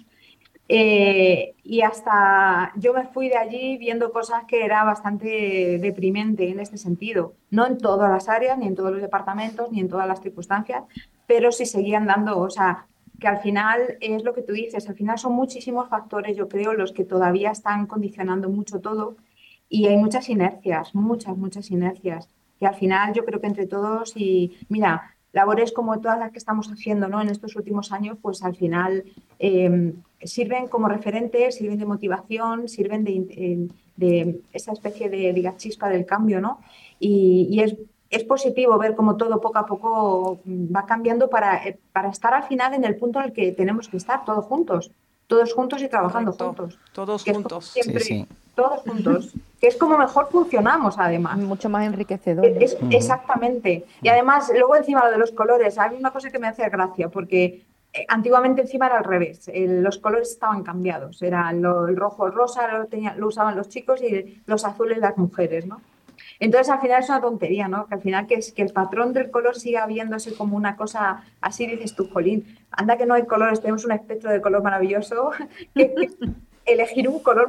Eh, y hasta yo me fui de allí viendo cosas que era bastante deprimente en este sentido, no en todas las áreas, ni en todos los departamentos, ni en todas las circunstancias, pero sí seguían dando, o sea, que al final es lo que tú dices, al final son muchísimos factores, yo creo, los que todavía están condicionando mucho todo, y hay muchas inercias, muchas, muchas inercias, que al final yo creo que entre todos, y mira, labores como todas las que estamos haciendo, ¿no?, en estos últimos años, pues al final eh, sirven como referentes, sirven de motivación, sirven de, de esa especie de, de chispa del cambio, ¿no? Y, y es, es positivo ver cómo todo poco a poco va cambiando para, para estar al final en el punto en el que tenemos que estar, todos juntos, todos juntos y trabajando Correcto. juntos. Todos juntos. Siempre, sí, sí. Todos juntos. Que es como mejor funcionamos, además. Mucho más enriquecedor. Es, es, exactamente. Y además, luego encima lo de los colores, hay una cosa que me hace gracia, porque antiguamente encima era al revés, el, los colores estaban cambiados, era lo, el rojo, el rosa lo, tenía, lo usaban los chicos y los azules las mujeres, ¿no? Entonces al final es una tontería, ¿no? Que al final que, es, que el patrón del color siga viéndose como una cosa así, dices tú, jolín, anda que no hay colores, tenemos un espectro de color maravilloso, que, que elegir un color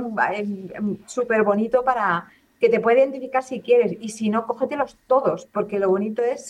súper bonito para que te pueda identificar si quieres, y si no, cógetelos todos, porque lo bonito es...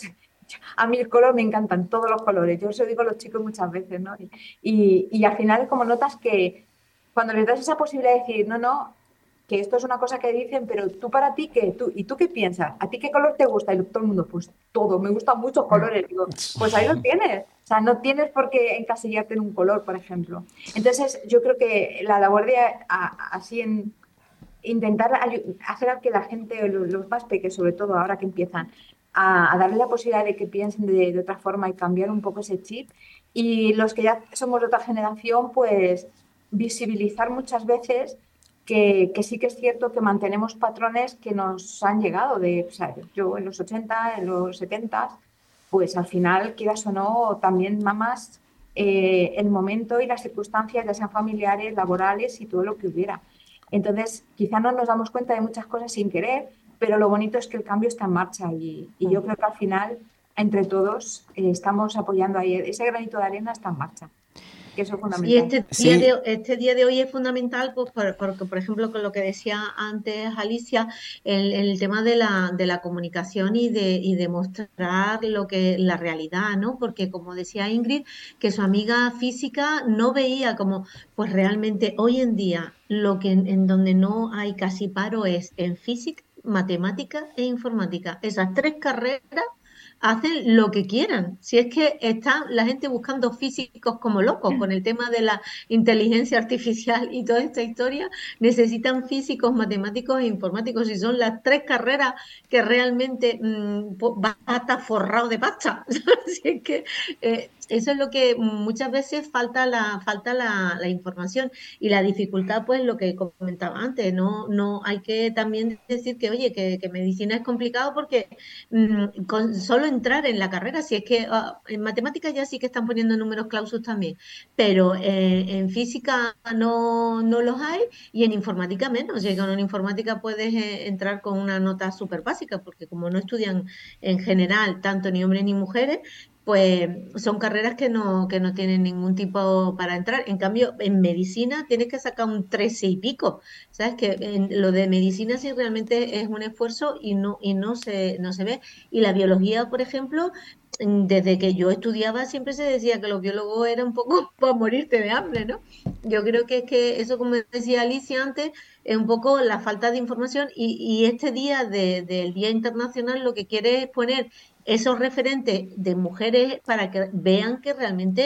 A mí el color me encantan, todos los colores. Yo eso digo a los chicos muchas veces, ¿no? Y, y, y al final como notas que cuando les das esa posibilidad de decir, no, no, que esto es una cosa que dicen, pero tú para ti, ¿qué? ¿Tú, ¿Y tú qué piensas? ¿A ti qué color te gusta? Y todo el mundo, pues todo, me gustan muchos colores. Digo, pues ahí lo tienes. O sea, no tienes por qué encasillarte en un color, por ejemplo. Entonces yo creo que la labor de a, así en intentar hacer a que la gente, los más pequeños sobre todo, ahora que empiezan, A, a darle la posibilidad de que piensen de, de otra forma y cambiar un poco ese chip. Y los que ya somos de otra generación, pues visibilizar muchas veces que, que sí que es cierto que mantenemos patrones que nos han llegado de, o sea, yo en los ochenta, en los setenta, pues al final, quieras o no, también mamás eh, el momento y las circunstancias, ya sean familiares, laborales y todo lo que hubiera. Entonces, quizá no nos damos cuenta de muchas cosas sin querer, pero lo bonito es que el cambio está en marcha y, y yo creo que al final, entre todos, eh, estamos apoyando ahí. Ese granito de arena está en marcha, que eso es fundamental. Y este día, sí. de, este día de hoy es fundamental pues, porque, por, por ejemplo, con lo que decía antes Alicia, el, el tema de la, de la comunicación y de, y de mostrar lo que, la realidad, ¿no? Porque como decía Ingrid, que su amiga física no veía como, pues realmente hoy en día lo que en, en donde no hay casi paro es en física, matemática e informática. Esas tres carreras hacen lo que quieran. Si es que está la gente buscando físicos como locos con el tema de la inteligencia artificial y toda esta historia, necesitan físicos, matemáticos e informáticos, y son las tres carreras que realmente mmm, va a estar forrado de pasta. Si es que eh, eso es lo que muchas veces falta la falta la, la información y la dificultad, pues lo que comentaba antes, no no hay que también decir que oye que, que medicina es complicado porque mmm, con solo entrar en la carrera, si es que uh, en matemáticas ya sí que están poniendo números clausus también, pero eh, en física no, no los hay y en informática menos. O sea, en informática puedes eh, entrar con una nota súper básica porque como no estudian en general tanto ni hombres ni mujeres, pues son carreras que no, que no tienen ningún tipo para entrar. En cambio, en medicina tienes que sacar un trece y pico. ¿Sabes? Que en lo de medicina sí realmente es un esfuerzo y no, y no se, no se ve. Y la biología, por ejemplo, desde que yo estudiaba siempre se decía que los biólogos eran un poco para morirte de hambre, ¿no? Yo creo que es que eso, como decía Alicia antes, es un poco la falta de información y, y este día de, del Día Internacional lo que quiere es poner esos referentes de mujeres para que vean que realmente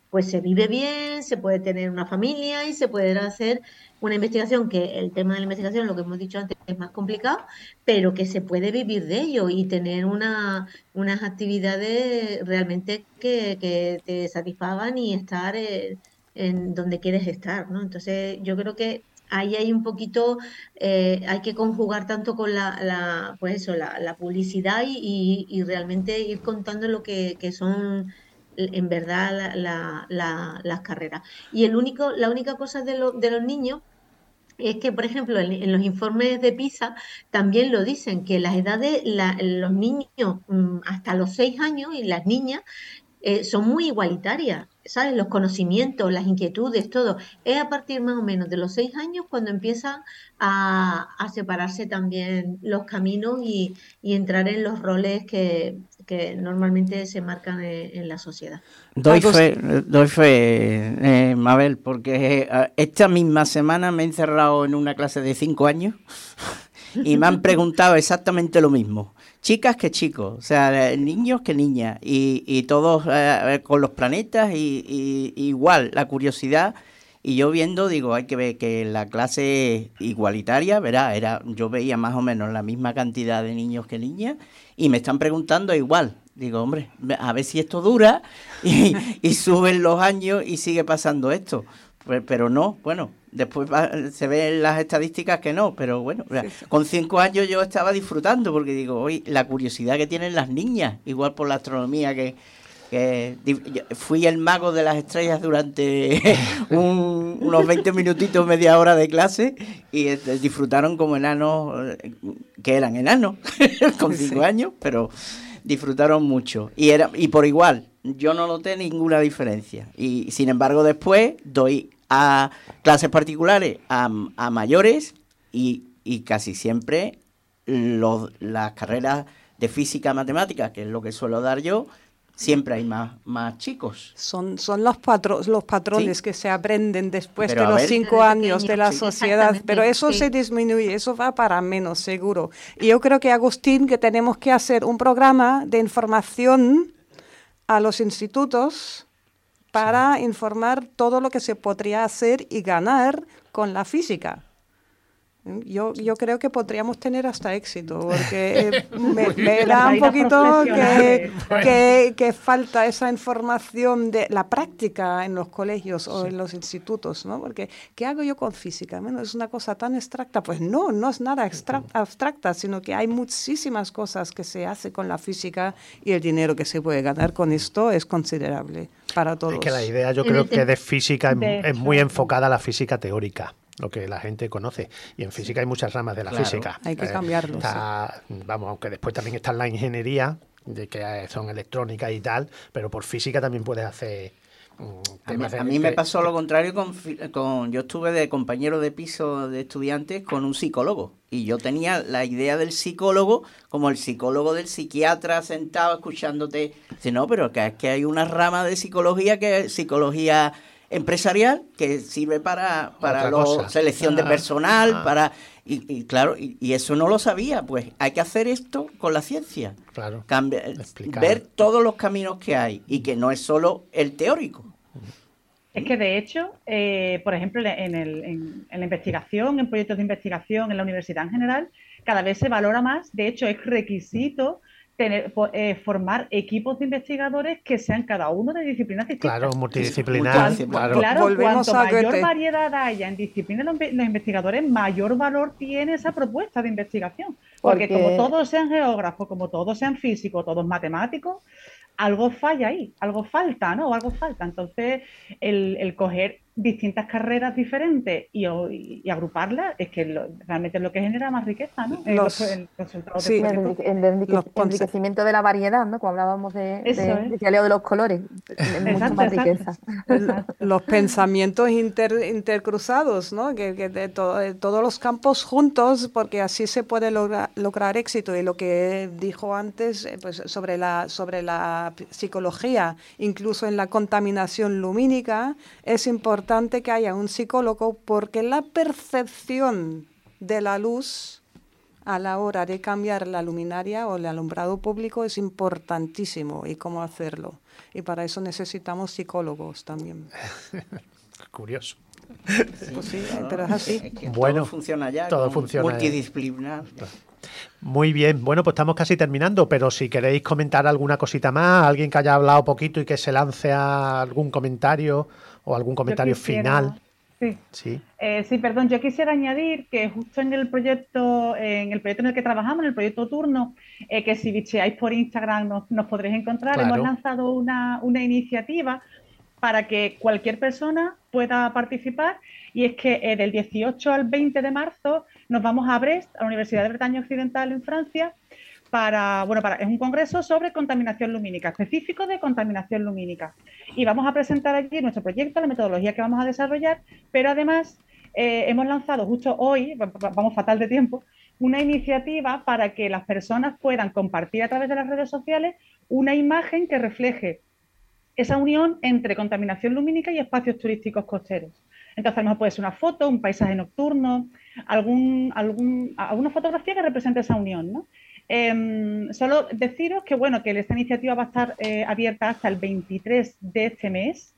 pues se vive bien, se puede tener una familia y se puede hacer una investigación, que el tema de la investigación, lo que hemos dicho antes, es más complicado, pero que se puede vivir de ello y tener una, unas actividades realmente que, que te satisfagan y estar en, en donde quieres estar, ¿no? Entonces, yo creo que ahí hay un poquito, eh, hay que conjugar tanto con la, la pues eso, la, la publicidad y, y, y realmente ir contando lo que, que son en verdad la, la, la, las carreras. Y el único, la única cosa de, lo, de los niños es que, por ejemplo, en, en los informes de PISA también lo dicen, que las edades, la, los niños mmm, hasta los seis años y las niñas eh, son muy igualitarias, ¿sabes? Los conocimientos, las inquietudes, todo. Es a partir más o menos de los seis años cuando empiezan a, a separarse también los caminos y, y entrar en los roles que, que normalmente se marcan en, en la sociedad. Doy fe, doy fe eh, Mabel, porque eh, esta misma semana me he encerrado en una clase de cinco años y me han preguntado exactamente lo mismo. Chicas que chicos, o sea, niños que niñas, y, y todos eh, con los planetas, y, y, y igual, la curiosidad. Y yo viendo, digo, hay que ver que la clase igualitaria, verá, era, yo veía más o menos la misma cantidad de niños que niñas, y me están preguntando igual. Digo, hombre, a ver si esto dura, y, y suben los años y sigue pasando esto. Pues, pero no, bueno, después va, se ven las estadísticas que no, pero bueno, sí, sí. Con cinco años yo estaba disfrutando, porque digo, hoy la curiosidad que tienen las niñas, igual por la astronomía, que, que fui el mago de las estrellas durante un, unos veinte minutitos, media hora de clase, y este, disfrutaron como enanos, que eran enanos, con cinco sí. años, pero disfrutaron mucho, y era y por igual, yo no noté ninguna diferencia, y sin embargo después doy a clases particulares a, a mayores y, y casi siempre los, las carreras de física, matemáticas, que es lo que suelo dar yo, siempre hay más, más chicos. Son, son los, patro, los patrones ¿sí? que se aprenden después pero de los ver, cinco años de la sí, sociedad, pero eso sí. se disminuye, eso va para menos seguro. Y yo creo que, Agustín, que tenemos que hacer un programa de información a los institutos para sí. informar todo lo que se podría hacer y ganar con la física. Yo, yo creo que podríamos tener hasta éxito, porque me, me da un poquito que, que, que falta esa información de la práctica en los colegios o sí. en los institutos, ¿no? Porque, ¿qué hago yo con física? Bueno, ¿es una cosa tan abstracta? Pues no, no es nada extra, abstracta, sino que hay muchísimas cosas que se hace con la física y el dinero que se puede ganar con esto es considerable para todos. Es que la idea yo creo que de física es, es muy enfocada a la física teórica, lo que la gente conoce, y en física hay muchas ramas de la claro, física. Hay que eh, cambiarlo. Está, sí. Vamos, aunque después también está la ingeniería, de que son electrónica y tal, pero por física también puedes hacer um, temas. A mí, a mí me pasó lo contrario con, con, yo estuve de compañero de piso de estudiantes con un psicólogo, y yo tenía la idea del psicólogo como el psicólogo del psiquiatra sentado escuchándote. Dice, no, pero que es que hay una rama de psicología que es psicología empresarial, que sirve para, para la selección ah, de personal, ah. para y, y claro, y, y eso no lo sabía, pues hay que hacer esto con la ciencia, claro, Cambia, ver todos los caminos que hay y que no es solo el teórico. Es que de hecho, eh, por ejemplo, en, el, en, en la investigación, en proyectos de investigación, en la universidad en general, cada vez se valora más, de hecho es requisito Tener, eh, formar equipos de investigadores que sean cada uno de disciplinas distintas. Claro, multidisciplinar. Cuanto, claro, claro Volvemos cuanto a mayor Goethe. variedad haya en disciplinas los, los investigadores, mayor valor tiene esa propuesta de investigación. Porque, Porque como todos sean geógrafos, como todos sean físicos, todos matemáticos, algo falla ahí, algo falta, ¿no? Algo falta. Entonces, el, el coger distintas carreras diferentes y, y, y agruparlas es que lo, realmente es lo que genera más riqueza, ¿no? Los, el, el resultado sí, de el, el, enrique, enriquecimiento de la variedad, ¿no? Como hablábamos de, de, de, de de los colores, exacto, mucho más exacto. riqueza. Exacto. Los pensamientos inter, intercruzados, ¿no? Que, que de, to, de todos los campos juntos, porque así se puede logra, lograr éxito. Y lo que dijo antes, pues sobre la sobre la psicología, incluso en la contaminación lumínica, es importante que haya un psicólogo, porque la percepción de la luz a la hora de cambiar la luminaria o el alumbrado público es importantísimo y cómo hacerlo. Y para eso necesitamos psicólogos también. Curioso. Sí, pues sí, pero es así. Es que bueno, todo funciona ya, todo funciona multidisciplinar. Muy bien, bueno, pues estamos casi terminando, pero si queréis comentar alguna cosita más, alguien que haya hablado poquito y que se lance a algún comentario o algún comentario quisiera, final. Sí. Sí. Eh, sí, perdón, yo quisiera añadir que justo en el proyecto, en el proyecto en el que trabajamos, en el proyecto Turno, eh, que si bicheáis por Instagram nos, nos podréis encontrar, Claro. hemos lanzado una, una iniciativa para que cualquier persona pueda participar, y es que eh, del dieciocho al veinte de marzo nos vamos a Brest, a la Universidad de Bretaña Occidental en Francia, para, bueno, para, es un congreso sobre contaminación lumínica, específico de contaminación lumínica. Y vamos a presentar allí nuestro proyecto, la metodología que vamos a desarrollar, pero además eh, hemos lanzado justo hoy, vamos fatal de tiempo, una iniciativa para que las personas puedan compartir a través de las redes sociales una imagen que refleje esa unión entre contaminación lumínica y espacios turísticos costeros. Entonces, a lo mejor puede ser una foto, un paisaje nocturno, algún, algún, alguna fotografía que represente esa unión, ¿no? Eh, solo deciros que, bueno, que esta iniciativa va a estar eh, abierta hasta el veintitrés de este mes,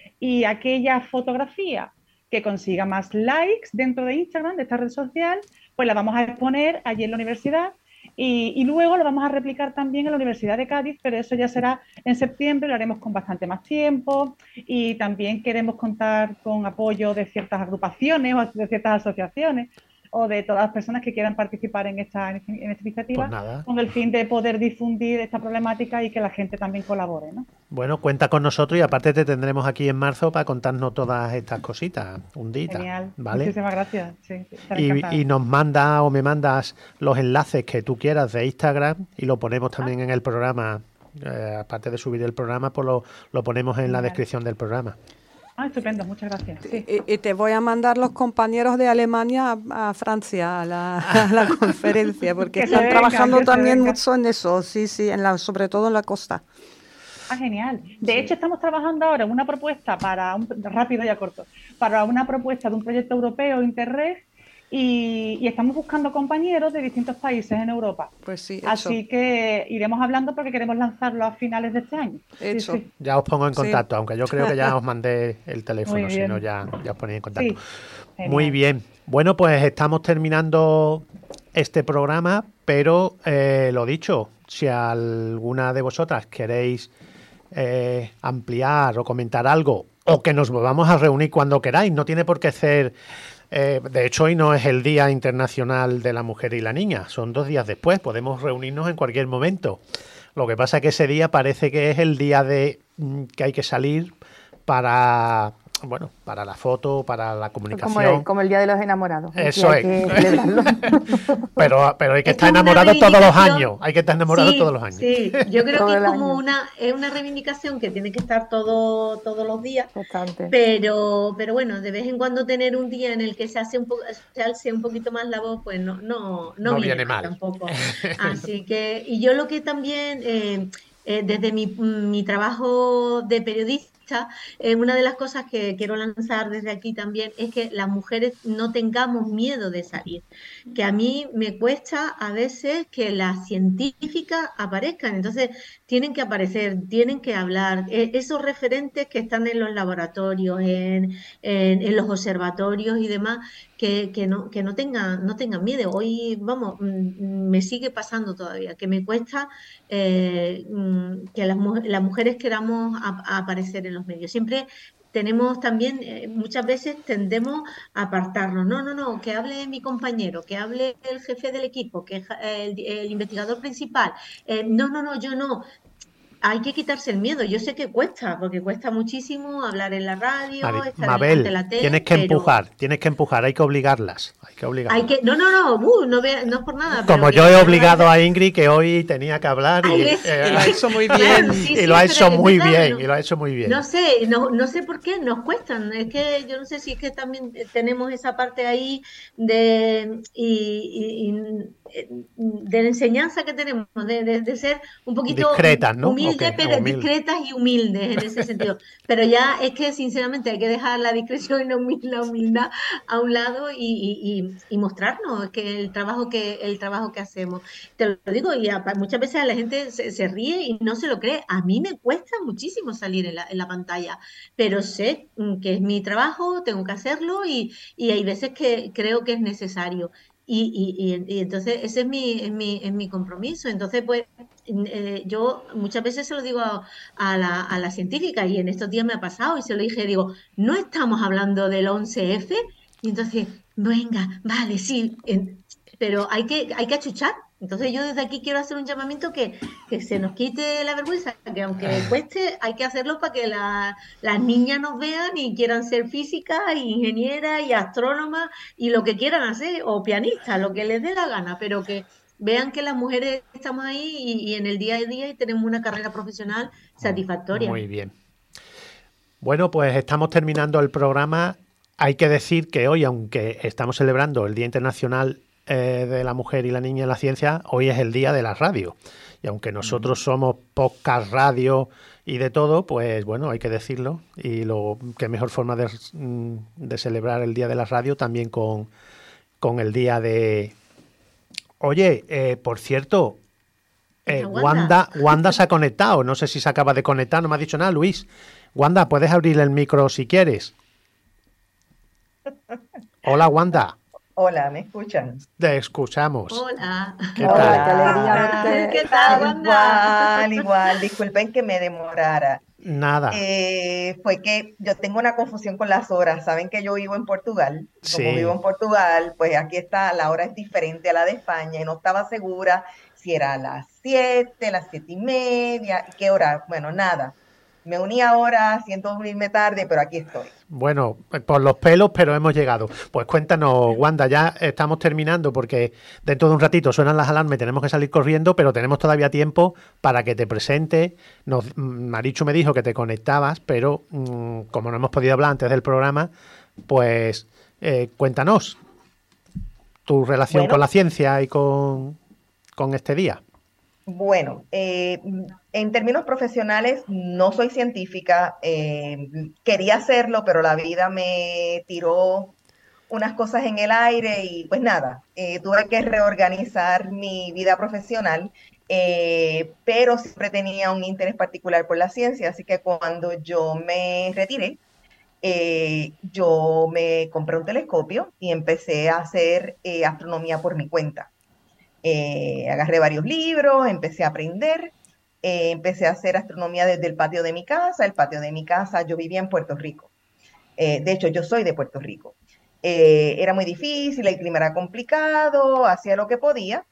y aquella fotografía que consiga más likes dentro de Instagram, de esta red social, pues la vamos a exponer allí en la universidad. Y, y luego lo vamos a replicar también en la Universidad de Cádiz, pero eso ya será en septiembre, lo haremos con bastante más tiempo, y también queremos contar con apoyo de ciertas agrupaciones o de ciertas asociaciones o de todas las personas que quieran participar en esta, en esta iniciativa, Pues con el fin de poder difundir esta problemática y que la gente también colabore, ¿no? Bueno, cuenta con nosotros, y aparte te tendremos aquí en marzo para contarnos todas estas cositas, un día. Genial, ¿vale? muchísimas gracias. Sí, y, y nos manda o me mandas los enlaces que tú quieras de Instagram y lo ponemos también ah. en el programa. Eh, aparte de subir el programa, pues lo, lo ponemos en Genial. La descripción del programa. Ah, estupendo, muchas gracias. Sí. Y, y te voy a mandar los compañeros de Alemania a, a Francia a la, a la conferencia, porque están venga, trabajando también mucho en eso, sí, sí, en la, sobre todo en la costa. Ah, genial. De sí. hecho, estamos trabajando ahora en una propuesta para, un, rápido y corto, para una propuesta de un proyecto europeo Interreg, y, y estamos buscando compañeros de distintos países en Europa. Pues sí, hecho. Así que iremos hablando porque queremos lanzarlo a finales de este año. Hecho. Sí, sí. Ya os pongo en contacto, sí. aunque yo creo que ya os mandé el teléfono, si no ya, ya os ponéis en contacto. Sí. Muy bien. Bueno, pues estamos terminando este programa, pero eh, lo dicho, si alguna de vosotras queréis eh, ampliar o comentar algo, o que nos volvamos a reunir cuando queráis, no tiene por qué ser... Eh, de hecho, hoy no es el Día Internacional de la Mujer y la Niña, son dos días después, podemos reunirnos en cualquier momento. Lo que pasa es que ese día parece que es el día de que hay que salir para, bueno, para la foto, para la comunicación. Como el, como el Día de los Enamorados. Eso es. pero, pero hay que es estar enamorado todos los años. Hay que estar enamorado sí, todos los años. Sí, yo creo que es como una, es una reivindicación que tiene que estar todo, todos los días. Bastante. Pero, pero bueno, de vez en cuando tener un día en el que se hace un, po se alce un poquito más la voz, pues no, no, no, no viene, viene mal tampoco. Así que, y yo lo que también, eh, eh, desde mi, mi trabajo de periodista, Eh, una de las cosas que quiero lanzar desde aquí también es que las mujeres no tengamos miedo de salir, que a mí me cuesta a veces que las científicas aparezcan, entonces tienen que aparecer, tienen que hablar, eh, esos referentes que están en los laboratorios, en, en, en los observatorios y demás, que, que, no, que no, tengan, no tengan miedo. Hoy, vamos, me sigue pasando todavía, que me cuesta eh, que las, las mujeres queramos a, a aparecer en los medios. Siempre tenemos también, eh, muchas veces tendemos a apartarnos. No, no, no, que hable mi compañero, que hable el jefe del equipo, que el, el investigador principal. Eh, no, no, no, yo no. Hay que quitarse el miedo. Yo sé que cuesta, porque cuesta muchísimo hablar en la radio, Mari, estar Mabel, ante la tele. Tienes que pero... empujar, tienes que empujar, hay que obligarlas. Hay que obligarlas. Hay que... No, no, no, uh, no, ve... no es por nada. Como pero yo he obligado a Ingrid que hoy tenía que hablar y, Ay, eh, y lo ha hecho muy bien. Claro, sí, y sí, lo ha hecho muy verdad, bien, no, y lo ha hecho muy bien. No sé, no, no sé por qué nos cuestan. Es que yo no sé si es que también tenemos esa parte ahí de y, y, y de la enseñanza que tenemos, de, de, de ser un poquito discretas, ¿no? humildes, Okay, pero humilde. discretas y humildes en ese sentido. Pero ya es que sinceramente hay que dejar la discreción y la humildad a un lado y, y, y mostrarnos que el trabajo que el trabajo que hacemos. Te lo digo, y a, muchas veces la gente se, se ríe y no se lo cree. A mí me cuesta muchísimo salir en la, en la pantalla, pero sé que es mi trabajo, tengo que hacerlo y, y hay veces que creo que es necesario. Y, y, y, y entonces ese es mi, es mi, es mi compromiso. Entonces, pues eh, yo muchas veces se lo digo a, a, la, a la científica y en estos días me ha pasado y se lo dije, digo, no estamos hablando del once efe y entonces, venga, vale, sí, en, pero hay que, hay que achuchar. Entonces yo desde aquí quiero hacer un llamamiento que, que se nos quite la vergüenza, que aunque cueste, hay que hacerlo para que la, las niñas nos vean y quieran ser físicas, ingenieras y astrónomas y lo que quieran hacer, o pianistas, lo que les dé la gana, pero que vean que las mujeres estamos ahí y, y en el día a día y tenemos una carrera profesional satisfactoria. Muy bien. Bueno, pues estamos terminando el programa. Hay que decir que hoy, aunque estamos celebrando el Día Internacional de la Mujer y la Niña en la Ciencia, hoy es el día de la radio. Y aunque nosotros mm. somos podcast, radio y de todo, pues bueno, hay que decirlo. Y lo que mejor forma de, de celebrar el Día de la Radio también con, con el día de... Oye, eh, por cierto, eh, Wanda, Wanda se ha conectado. No sé si se acaba de conectar, no me ha dicho nada, Luis. Wanda, puedes abrir el micro si quieres. Hola, Wanda. Hola, ¿me escuchan? Te escuchamos. Hola. ¿Qué Hola, tal? qué alegría verte. ¿Qué tal, Wanda? Igual, igual. Disculpen que me demorara. Nada. Eh, fue que yo tengo una confusión con las horas. Saben que yo vivo en Portugal. Como Sí. vivo en Portugal, pues aquí está, la hora es diferente a la de España y no estaba segura si era a las siete, las siete y media, ¿qué hora? Bueno, nada. Me uní ahora, siento unirme tarde, pero aquí estoy. Bueno, por los pelos, pero hemos llegado. Pues cuéntanos, Wanda, ya estamos terminando porque dentro de un ratito suenan las alarmas y tenemos que salir corriendo, pero tenemos todavía tiempo para que te presentes. Nos, Marichu me dijo que te conectabas, pero mmm, como no hemos podido hablar antes del programa, pues eh, cuéntanos tu relación Bueno. con la ciencia y con, con este día. Bueno, eh, en términos profesionales no soy científica, eh, quería hacerlo, pero la vida me tiró unas cosas en el aire y pues nada, eh, tuve que reorganizar mi vida profesional, eh, pero siempre tenía un interés particular por la ciencia, así que cuando yo me retiré, eh, yo me compré un telescopio y empecé a hacer eh, astronomía por mi cuenta. Eh, agarré varios libros, empecé a aprender, eh, empecé a hacer astronomía desde el patio de mi casa. El patio de mi casa, yo vivía en Puerto Rico. Eh, de hecho, yo soy de Puerto Rico. Eh, era muy difícil, el clima era complicado, hacía lo que podía.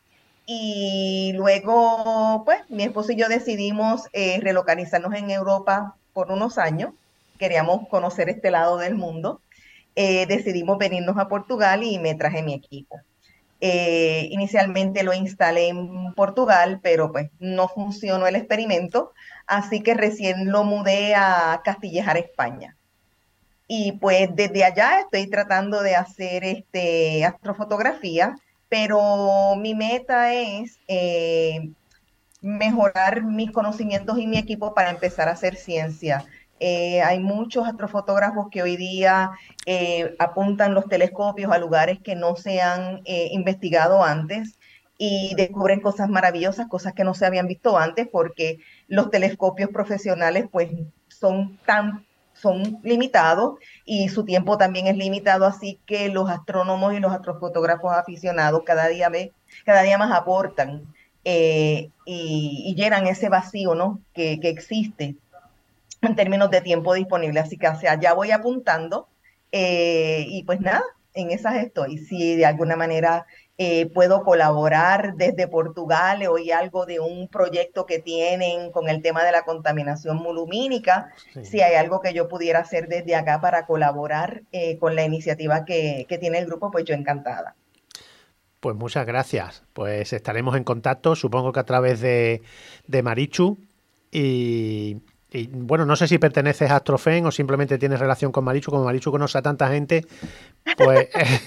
Y luego, pues, mi esposo y yo decidimos eh, relocalizarnos en Europa por unos años. Queríamos conocer este lado del mundo. Eh, decidimos venirnos a Portugal y me traje mi equipo. Eh, inicialmente lo instalé en Portugal, pero pues no funcionó el experimento, así que recién lo mudé a Castillejar, España. Y pues desde allá estoy tratando de hacer este, astrofotografía, pero mi meta es eh, mejorar mis conocimientos y mi equipo para empezar a hacer ciencia. Eh, hay muchos astrofotógrafos que hoy día eh, apuntan los telescopios a lugares que no se han eh, investigado antes y descubren cosas maravillosas, cosas que no se habían visto antes, porque los telescopios profesionales pues son tan son limitados y su tiempo también es limitado, así que los astrónomos y los astrofotógrafos aficionados cada día, ve, cada día más aportan eh, y, y llenan ese vacío, ¿no? que, que existe en términos de tiempo disponible, así que hacia allá voy apuntando eh, y pues nada, en esas estoy. Si de alguna manera eh, puedo colaborar desde Portugal, le oí algo de un proyecto que tienen con el tema de la contaminación lumínica, sí. Si hay algo que yo pudiera hacer desde acá para colaborar eh, con la iniciativa que, que tiene el grupo, pues yo encantada. Pues muchas gracias, pues estaremos en contacto, supongo que a través de, de Marichu y... Y bueno, no sé si perteneces a Astrofen o simplemente tienes relación con Marichu. Como Marichu conoce a tanta gente, pues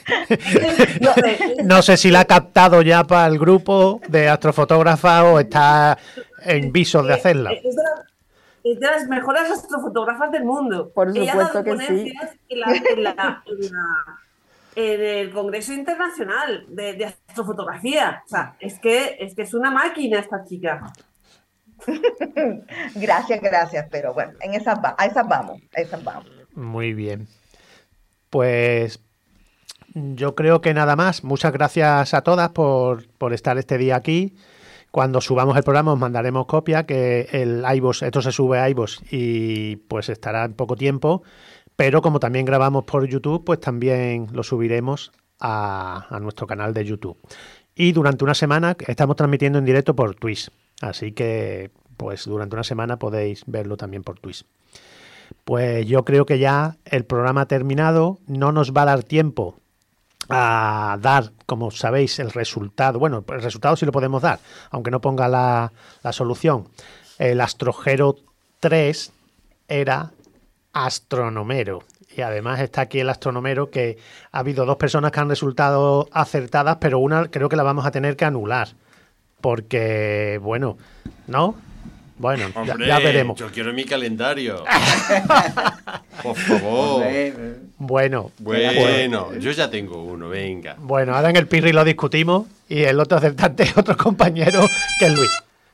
no sé si la ha captado ya para el grupo de astrofotógrafas o está en visos de hacerla. Es de, la, es de las mejores astrofotógrafas del mundo. Por Ella supuesto ha dado que sí. ponencias en, la, en, la, en, la, en el Congreso Internacional de, de Astrofotografía. O sea, es que, es que es una máquina esta chica. Gracias, gracias, pero bueno, en esas va, a esas vamos, a esas vamos. Muy bien. Pues yo creo que nada más. Muchas gracias a todas por, por estar este día aquí. Cuando subamos el programa os mandaremos copia, que el iVoox, esto se sube a iVoox y pues estará en poco tiempo, pero como también grabamos por YouTube, pues también lo subiremos a, a nuestro canal de YouTube. Y durante una semana estamos transmitiendo en directo por Twitch. Así que, pues durante una semana podéis verlo también por Twitch. Pues yo creo que ya el programa ha terminado. No nos va a dar tiempo a dar, como sabéis, el resultado. Bueno, el resultado sí lo podemos dar, aunque no ponga la, la solución. El Astrogero tres era astronomero. Y además está aquí el astronomero, que ha habido dos personas que han resultado acertadas, pero una creo que la vamos a tener que anular. Porque, bueno, ¿no? Bueno, Hombre, ya, ya veremos. Yo quiero mi calendario. Por favor. Bueno, bueno, pues, yo ya tengo uno, venga. Bueno, ahora en el Pirri lo discutimos y el otro acertante es otro compañero que es Luis.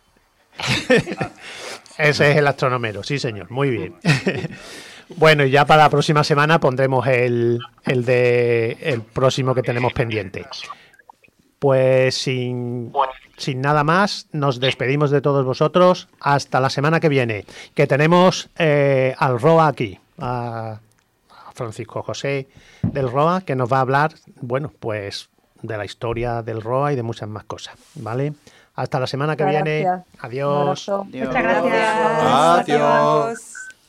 Ese es el astronomero, sí señor, muy bien. Bueno, y ya para la próxima semana pondremos el, el de el próximo que tenemos pendiente. Pues sin, sin nada más, nos despedimos de todos vosotros hasta la semana que viene, que tenemos eh, al R O A aquí, a Francisco José del R O A, que nos va a hablar, bueno, pues de la historia del R O A y de muchas más cosas, ¿vale? Hasta la semana que Muchas viene. gracias. Adiós. Adiós. Muchas gracias. Adiós.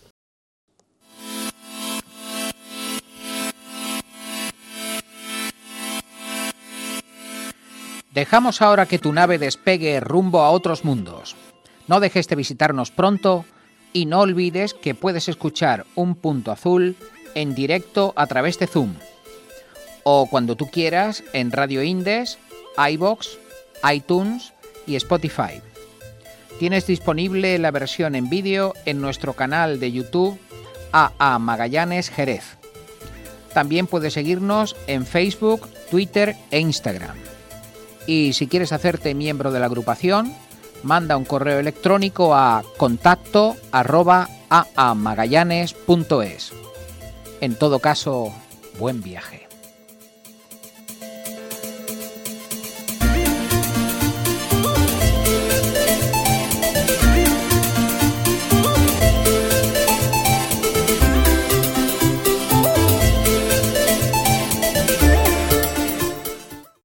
Dejamos ahora que tu nave despegue rumbo a otros mundos. No dejes de visitarnos pronto y no olvides que puedes escuchar Un Punto Azul en directo a través de Zoom o cuando tú quieras en Radio Indes, iVoox, iTunes y Spotify. Tienes disponible la versión en vídeo en nuestro canal de YouTube A A Magallanes Jerez. También puedes seguirnos en Facebook, Twitter e Instagram. Y si quieres hacerte miembro de la agrupación, manda un correo electrónico a contacto arroba aamagallanes punto es. En todo caso, buen viaje.